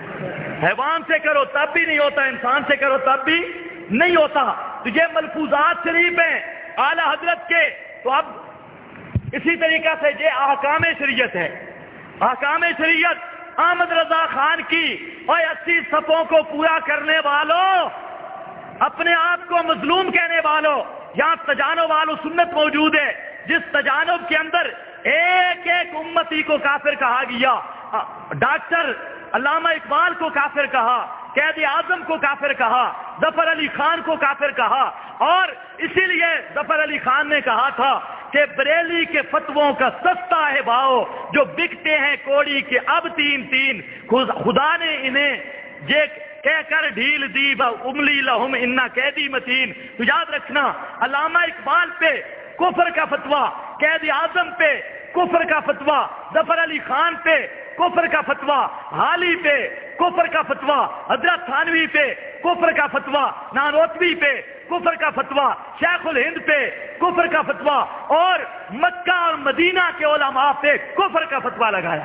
حیوان سے کرو تب بھی نہیں ہوتا، انسان سے کرو تب بھی نہیں ہوتا۔ تو یہ ملفوظات شریف ہیں اعلی حضرت کے۔ تو اب اسی طریقہ سے یہ احکام شریعت ہے۔ احکام شریعت احمد رضا خان کی، اور 80 صفوں کو پورا کرنے والوں، اپنے آپ کو مظلوم کہنے والوں، یہاں تجانب والو سنت موجود ہے، جس تجانب کے اندر ایک ایک امتی کو کافر کہا گیا۔ ڈاکٹر علامہ اقبال کو کافر کہا، قائد اعظم کو کافر کہا، ظفر علی خان کو کافر کہا، اور اسی لیے ظفر علی خان نے کہا تھا کہ بریلی کے فتووں کا سستا ہے بھاؤ، جو بکتے ہیں کوڑی کے اب 3 خدا نے انہیں یہ کہہ کر ڈھیل دی املی لہم انا قیدی متین۔ تو یاد رکھنا، علامہ اقبال پہ کفر کا فتویٰ، قائد اعظم پہ کفر کا فتویٰ، ظفر علی خان پہ کفر کا فتویٰ، حالی پہ کفر کا فتویٰ، حضرت تھانوی پہ کفر کا فتویٰ، نانوتوی پہ کفر کا فتویٰ، شیخ الہند پہ کفر کا فتویٰ، اور مکہ اور مدینہ کے علماء پہ کفر کا فتویٰ لگایا۔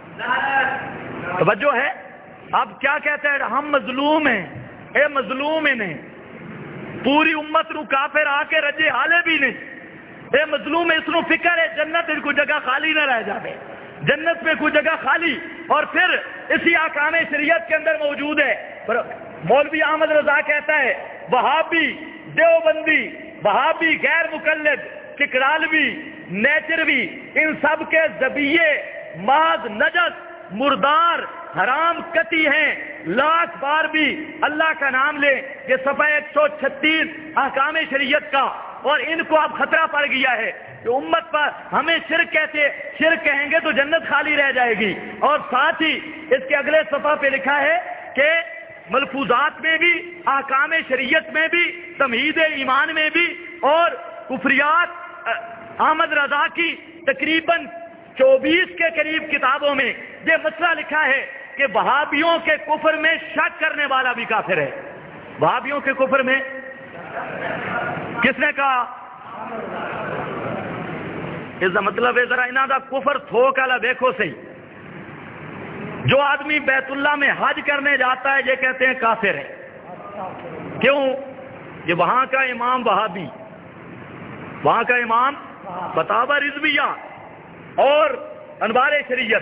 توجہ ہے؟ اب کیا کہتے ہیں؟ ہم مظلوم ہیں۔ اے مظلوم نے پوری امت نو کافر آ کے رجے حالے بھی نہیں۔ اے مظلوم اس نو فکر ہے جنت ان کو جگہ خالی نہ رہ جائے، جنت میں کوئی جگہ خالی، اور پھر اسی احکام شریعت کے اندر موجود ہے۔ مولوی احمد رضا کہتا ہے وہابی، دیوبندی، وہابی غیر مقلد، چکڑالوی، نیچروی، ان سب کے ذبیحے ماذ نجس، مردار، حرام قطعی ہیں، لاکھ بار بھی اللہ کا نام لے۔ یہ صفحہ 136 احکام شریعت کا، اور ان کو اب خطرہ پڑ گیا ہے کہ امت پر ہمیں شرک کہتے، شرک کہیں گے تو جنت خالی رہ جائے گی۔ اور ساتھ ہی اس کے اگلے صفحہ پہ لکھا ہے کہ ملفوظات میں بھی، احکام شریعت میں بھی، تمہید ایمان میں بھی، اور کفریات احمد رضا کی تقریباً 24 کے قریب کتابوں میں یہ مسئلہ لکھا ہے کہ وہابیوں کے کفر میں شک کرنے والا بھی کافر ہے۔ وہابیوں کے کفر میں کس نے کہا؟ اس کا مطلب ہے ذرا انہاں دا کفر تھوک والا دیکھو صحیح۔ جو آدمی بیت اللہ میں حج کرنے جاتا ہے یہ کہتے ہیں کافر ہے۔ کیوں؟ یہ وہاں کا امام وہابی، وہاں کا امام فتاوی رضویہ اور انوار شریعت،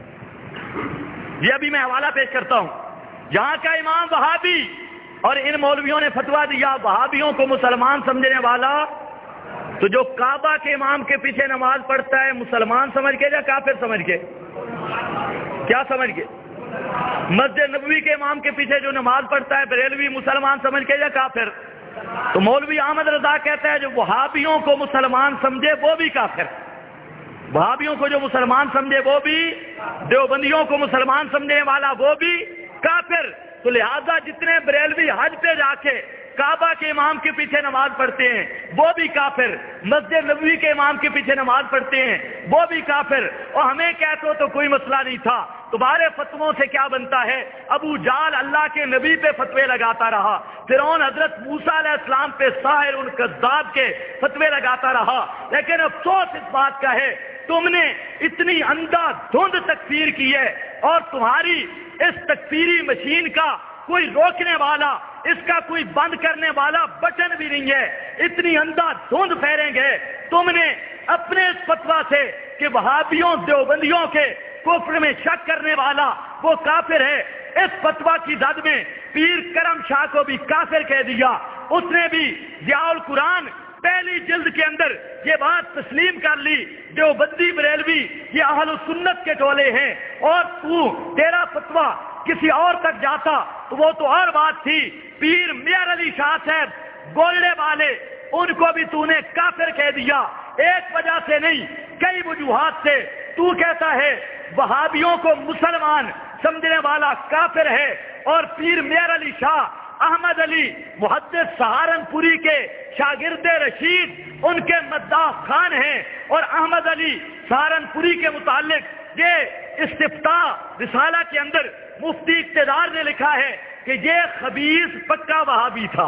یہ ابھی میں حوالہ پیش کرتا ہوں۔ یہاں کا امام وہابی، اور ان مولویوں نے فتویٰ دیا وہابیوں کو مسلمان سمجھنے والا تو جو کعبہ کے امام کے پیچھے نماز پڑھتا ہے مسلمان سمجھ کے یا کافر سمجھ کے؟ کیا سمجھ کے؟ مسجد نبوی کے امام کے پیچھے جو نماز پڑھتا ہے بریلوی مسلمان سمجھ کے یا کافر؟ تو مولوی احمد رضا کہتا ہے جو وہابیوں کو مسلمان سمجھے وہ بھی کافر، وہابیوں کو جو مسلمان سمجھے وہ بھی، دیوبندیوں کو مسلمان سمجھنے والا وہ بھی کافر۔ تو لہذا جتنے بریلوی حج پہ جا کے کعبہ کے امام کے پیچھے نماز پڑھتے ہیں وہ بھی کافر، مسجد نبوی کے امام کے پیچھے نماز پڑھتے ہیں وہ بھی کافر، اور ہمیں کہتے ہو تو کوئی مسئلہ نہیں تھا، تمہارے فتووں سے کیا بنتا ہے؟ ابو جہل اللہ کے نبی پہ فتوے لگاتا رہا، فرعون حضرت موسیٰ علیہ السلام پہ ساحر ان کذاب کے فتوے لگاتا رہا، لیکن افسوس اس بات کا ہے تم نے اتنی اندھا دھند تکفیر کی ہے، اور تمہاری اس تکفیری مشین کا کوئی روکنے والا، اس کا کوئی بند کرنے والا بٹن بھی نہیں ہے، اتنی اندھا دھند پھیریں گے تم نے اپنے اس فتویٰ سے کہ وہابیوں دیوبندیوں کے کفر میں شک کرنے والا وہ کافر ہے، اس فتویٰ کی زد میں پیر کرم شاہ کو بھی کافر کہہ دیا، اس نے بھی ضیاء القرآن پہلی جلد کے اندر یہ بات تسلیم کر لی دیوبندی بریلوی یہ اہل السنت کے ٹولے ہیں، اور تیرا فتویٰ کسی اور تک جاتا تو وہ تو اور بات تھی، پیر میاں علی شاہ صاحب گولڈے والے ان کو بھی تو نے کافر کہہ دیا، ایک وجہ سے نہیں کئی وجوہات سے تو کہتا ہے وہابیوں کو مسلمان سمجھنے والا کافر ہے، اور پیر میاں علی شاہ احمد علی محدث سہارنپوری کے شاگرد رشید ان کے مداح خان ہیں، اور احمد علی سہارنپوری کے متعلق یہ استفتاء رسالہ کے اندر مفتی اقتدار نے لکھا ہے کہ یہ خبیث پکا وہابی تھا،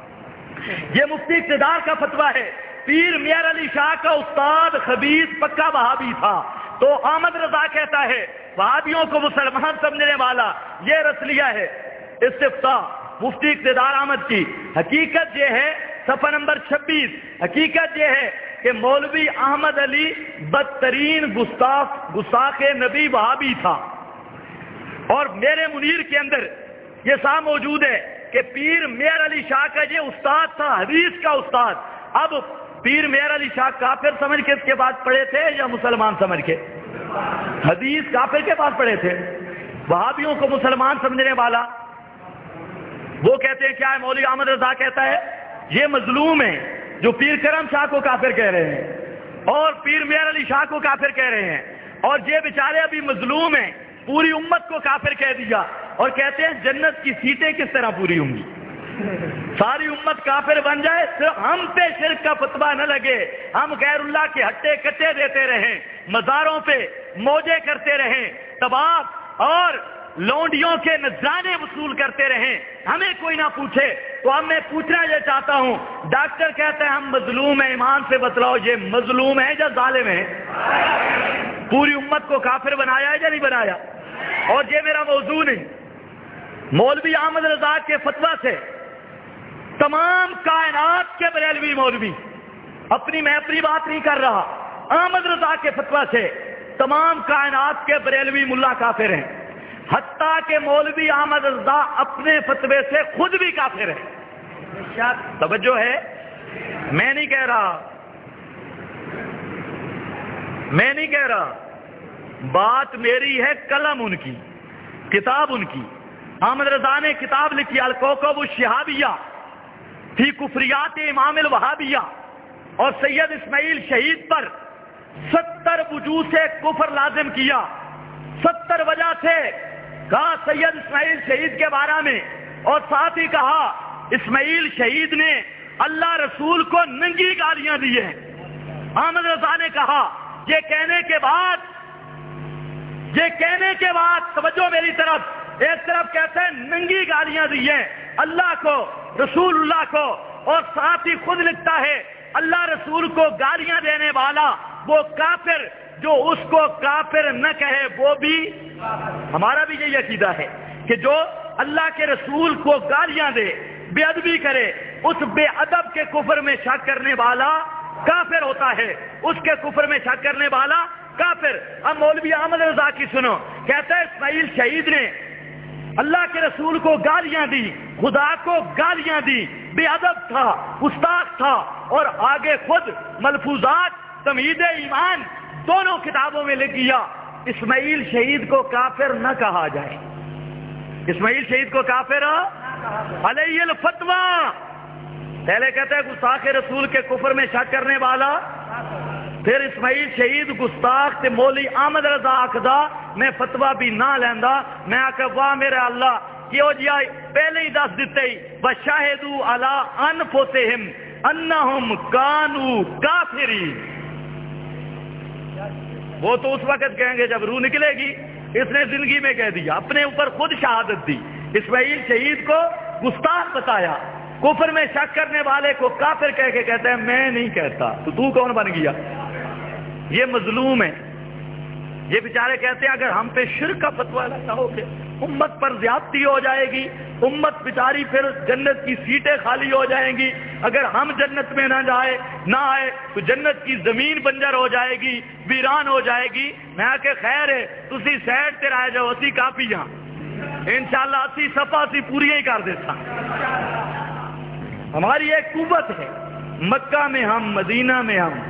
یہ مفتی اقتدار کا فتویٰ ہے، پیر میاں علی شاہ کا استاد خبیث پکا وہابی تھا، تو احمد رضا کہتا ہے وہابیوں کو مسلمان سمجھنے والا یہ رسلیہ ہے۔ استفتاء مفتی اقتدار احمد کی حقیقت یہ ہے، صفحہ نمبر 26، حقیقت یہ ہے کہ مولوی احمد علی بدترین گستاخ نبی وہابی تھا، اور میرے منیر کے اندر یہ صاحب موجود ہے کہ پیر میاں علی شاہ کا یہ استاد تھا، حدیث کا استاد۔ اب پیر میاں علی شاہ کافر سمجھ کے اس کے بعد پڑھے تھے یا مسلمان سمجھ کے؟ حدیث کافر کے پاس پڑھے تھے، وہابیوں کو مسلمان سمجھنے والا وہ کہتے ہیں کیا ہے؟ مولوی احمد رضا کہتا ہے یہ مظلوم ہے جو پیر کرم شاہ کو کافر کہہ رہے ہیں اور پیر میاں علی شاہ کو کافر کہہ رہے ہیں، اور یہ بیچارے ابھی مظلوم ہیں، پوری امت کو کافر کہہ دیا، اور کہتے ہیں جنت کی سیٹیں کس طرح پوری ہوں گی؟ ساری امت کافر بن جائے، صرف ہم پہ شرک کا فتویٰ نہ لگے، ہم غیر اللہ کے ہٹے کٹے دیتے رہیں، مزاروں پہ موجے کرتے رہیں، طواف اور لونڈیوں کے نذرانے وصول کرتے رہیں، ہمیں کوئی نہ پوچھے، تو اب میں پوچھنا یہ چاہتا ہوں، ڈاکٹر کہتے ہیں ہم مظلوم ہیں، ایمان سے بتلاؤ یہ مظلوم ہے یا ظالم ہے؟ پوری امت کو کافر بنایا ہے یا نہیں بنایا؟ اور یہ میرا موضوع نہیں، مولوی احمد رضا کے فتویٰ سے تمام کائنات کے بریلوی مولوی، میں اپنی بات نہیں کر رہا، احمد رضا کے فتویٰ سے تمام کائنات کے بریلوی ملا کافر ہیں، حتیٰ کہ مولوی احمد رضا اپنے فتوے سے خود بھی کافر ہے۔ توجہ ہے، میں نہیں کہہ رہا، بات میری ہے، قلم ان کی، کتاب ان کی۔ احمد رضا نے کتاب لکھی الکوكب الشہابیہ فی کفریات امام الوہابیہ، اور سید اسماعیل شہید پر 70 وجوہ سے کفر لازم کیا، 70 وجہ سے کہا سید اسماعیل شہید کے بارے میں، اور ساتھ ہی کہا اسماعیل شہید نے اللہ رسول کو ننگی گالیاں دی ہیں۔ احمد رضا نے کہا یہ کہنے کے بعد توجہ میری طرف، ایک طرف کہتے ہیں ننگی گالیاں دی ہیں اللہ کو، رسول اللہ کو، اور ساتھ ہی خود لکھتا ہے اللہ رسول کو گالیاں دینے والا وہ کافر جو اس کو کافر نہ کہے وہ بھی۔ ہمارا بھی یہی عقیدہ ہے کہ جو اللہ کے رسول کو گالیاں دے، بے ادبی کرے، اس بے ادب کے کفر میں شک کرنے والا کافر ہوتا ہے، اس کے کفر میں شک کرنے والا کافر۔ اب مولوی احمد رضا کی سنو، کہتا ہے اسماعیل شہید نے اللہ کے رسول کو گالیاں دی، خدا کو گالیاں دی، بے ادب تھا، گستاخ تھا، اور آگے خود ملفوظات تمہید ایمان دونوں کتابوں میں لکھ دیا اسماعیل شہید کو کافر نہ کہا جائے، اسماعیل شہید کو کافر علیہ الفتویٰ۔ پہلے کہتے ہیں گستاخ رسول کے کفر میں شک کرنے والا، پھر اسماعیل شہید گستاخ تے مولی احمد رضا آکھدا میں فتویٰ بھی نہ لیندا، میں آکھا واہ میرے اللہ کیوں جی پہلے ہی دس دیتے ہی وَشَاهِدُوا عَلَىٰ أَنفُسِهِمْ أَنَّهُمْ كَانُوا كَافِرِينَ. وہ تو اس وقت کہیں گے جب روح نکلے گی. اس نے زندگی میں کہہ دیا, اپنے اوپر خود شہادت دی. اسماعیل شہید کو گستاخ بتایا, کفر میں شک کرنے والے کو کافر کہہ کے کہتا ہے میں نہیں کہتا, تو کون بن گیا؟ یہ مظلوم ہے. یہ بیچارے کہتے ہیں اگر ہم پہ شرک کا فتویٰ لگاؤ گے امت پر زیادتی ہو جائے گی, امت بیچاری پھر جنت کی سیٹیں خالی ہو جائیں گی. اگر ہم جنت میں نہ آئے تو جنت کی زمین بنجر ہو جائے گی, ویران ہو جائے گی. میں کہ خیر ہے تسی سیڈ تے رہ جاؤ, اسی کافی ہاں انشاءاللہ اسی صفحہ سی پوری ہی کر دیتا. ہماری ایک قوت ہے, مکہ میں ہم, مدینہ میں ہم,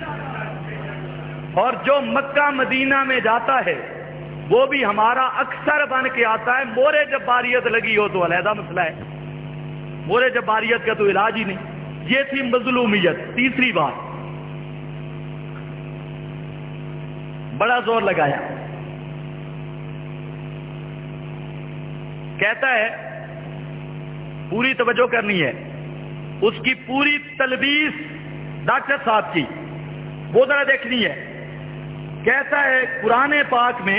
اور جو مکہ مدینہ میں جاتا ہے وہ بھی ہمارا اکثر بن کے آتا ہے. مورے جباریت لگی ہو تو علیحدہ مسئلہ ہے, مورے جباریت کا تو علاج ہی نہیں. یہ تھی مظلومیت. تیسری بات بڑا زور لگایا, کہتا ہے پوری توجہ کرنی ہے, اس کی پوری تلبیس ڈاکٹر صاحب کی وہ ذرا دیکھنی ہے. کہتا ہے قرآن پاک میں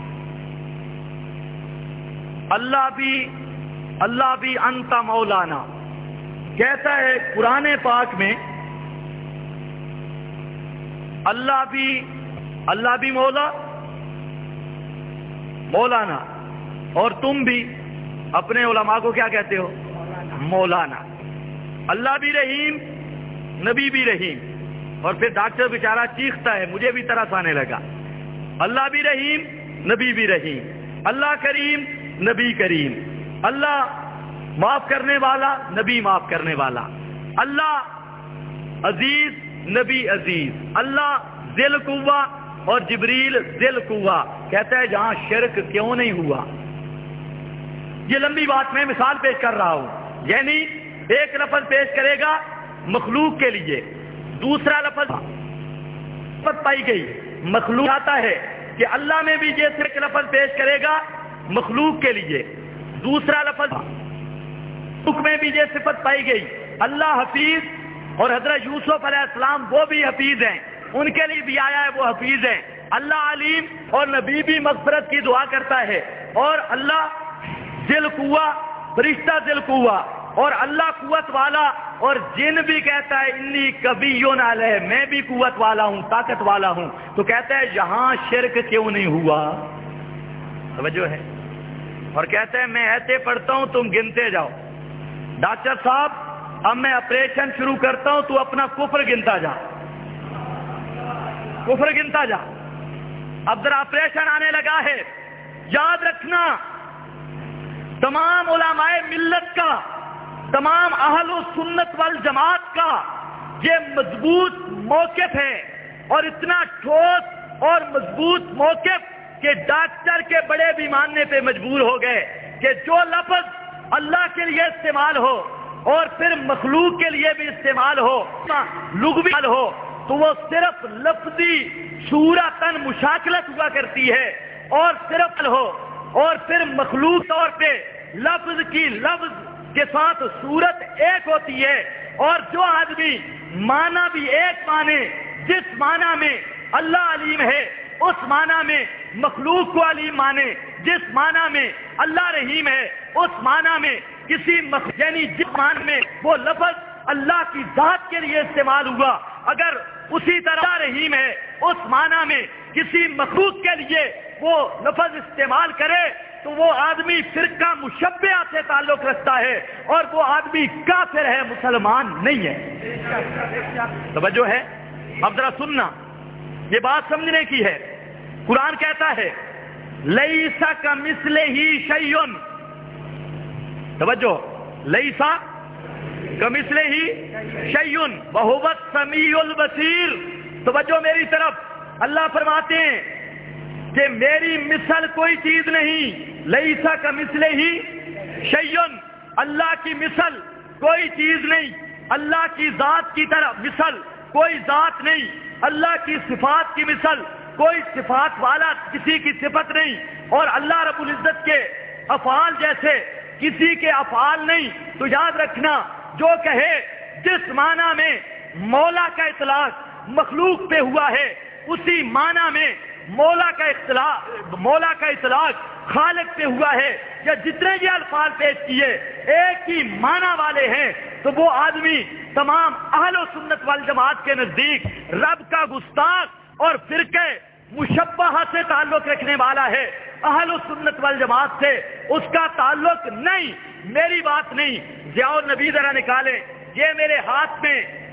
اللہ بھی انت مولانا. کہتا ہے قرآن پاک میں اللہ بھی مولانا, اور تم بھی اپنے علماء کو کیا کہتے ہو؟ مولانا. اللہ بھی رحیم, نبی بھی رحیم. اور پھر ڈاکٹر بیچارہ چیختا ہے, مجھے بھی ترس آنے لگا. اللہ بھی رحیم, نبی بھی رحیم. اللہ کریم, نبی کریم. اللہ معاف کرنے والا, نبی معاف کرنے والا. اللہ عزیز, نبی عزیز. اللہ ذل قوہ اور جبریل ذل قوہ. کہتا ہے جہاں شرک کیوں نہیں ہوا. یہ لمبی بات میں مثال پیش کر رہا ہوں. یعنی ایک لفظ پیش کرے گا مخلوق کے لیے, دوسرا لفظ پائی گئی مخلوق آتا ہے کہ اللہ میں بھی جیسے ایک لفظ پیش کرے گا مخلوق کے لیے, دوسرا لفظ مخلوق میں بھی یہ صفت پائی گئی. اللہ حفیظ, اور حضرت یوسف علیہ السلام وہ بھی حفیظ ہیں, ان کے لیے بھی آیا ہے وہ حفیظ ہیں. اللہ علیم, اور نبی بھی مغفرت کی دعا کرتا ہے. اور اللہ ذل قوہ, فرشتہ ذل قوہ, اور اللہ قوت والا. اور جن بھی کہتا ہے انی کبیون علیہ, میں بھی قوت والا ہوں, طاقت والا ہوں. تو کہتا ہے یہاں شرک کیوں نہیں ہوا. توجہ ہے. اور کہتے ہیں میں ایسے پڑھتا ہوں تم گنتے جاؤ. ڈاکٹر صاحب اب میں آپریشن شروع کرتا ہوں, تو اپنا کفر گنتا جا, کفر گنتا جا. اب ذرا آپریشن آنے لگا ہے. یاد رکھنا تمام علماء ملت کا, تمام اہل و سنت والجماعت کا یہ مضبوط موقف ہے, اور اتنا ٹھوس اور مضبوط موقف کہ ڈاکٹر کے بڑے بھی ماننے پہ مجبور ہو گئے کہ جو لفظ اللہ کے لیے استعمال ہو اور پھر مخلوق کے لیے بھی استعمال ہو, لغوی ہو, تو وہ صرف لفظی صورتاً مشاکلت ہوا کرتی ہے, اور صرف ہو اور پھر مخلوق طور پہ لفظ کی لفظ کے ساتھ صورت ایک ہوتی ہے. اور جو آدمی معنی بھی ایک مانے, جس معنی میں اللہ علیم ہے اس معنی میں مخلوق کو علیم مانے, جس معنی میں اللہ رحیم ہے اس معنی میں کسی یعنی جس معنی میں وہ لفظ اللہ کی ذات کے لیے استعمال ہوا, اگر اسی طرح رحیم ہے اس معنی میں کسی مخلوق کے لیے وہ لفظ استعمال کرے, تو وہ آدمی فرقہ مشبہہ سے تعلق رکھتا ہے, اور وہ آدمی کافر ہے, مسلمان نہیں ہے. توجہ ہے. اب ذرا سننا, یہ بات سمجھنے کی ہے. قرآن کہتا ہے لیسا کمثلہ شیء, توجہ, لیسا کمثلہ شیء وہو السمیع البصیر. توجہ میری طرف. اللہ فرماتے ہیں کہ میری مثل کوئی چیز نہیں, لیسا کمثلہ شیء, اللہ کی مثل کوئی چیز نہیں, اللہ کی ذات کی طرح مثل کوئی ذات نہیں, اللہ کی صفات کی مثل کوئی صفات والا کسی کی صفت نہیں, اور اللہ رب العزت کے افعال جیسے کسی کے افعال نہیں، تو یاد رکھنا جو کہے جس معنی میں مولا کا اطلاق مخلوق پہ ہوا ہے اسی معنی میں مولا کا اطلاق خالق پہ ہوا ہے، یا جتنے یہ الفاظ پیش کیے ایک ہی معنی والے ہیں، تو وہ آدمی تمام اہل و سنت والجماعت کے نزدیک رب کا گستاخ اور فرقے مشبہہ سے تعلق رکھنے والا ہے، اہل و سنت والجماعت سے اس کا تعلق نہیں۔ میری بات نہیں، ضیاء النبی ذرا نکالیں، یہ میرے ہاتھ میں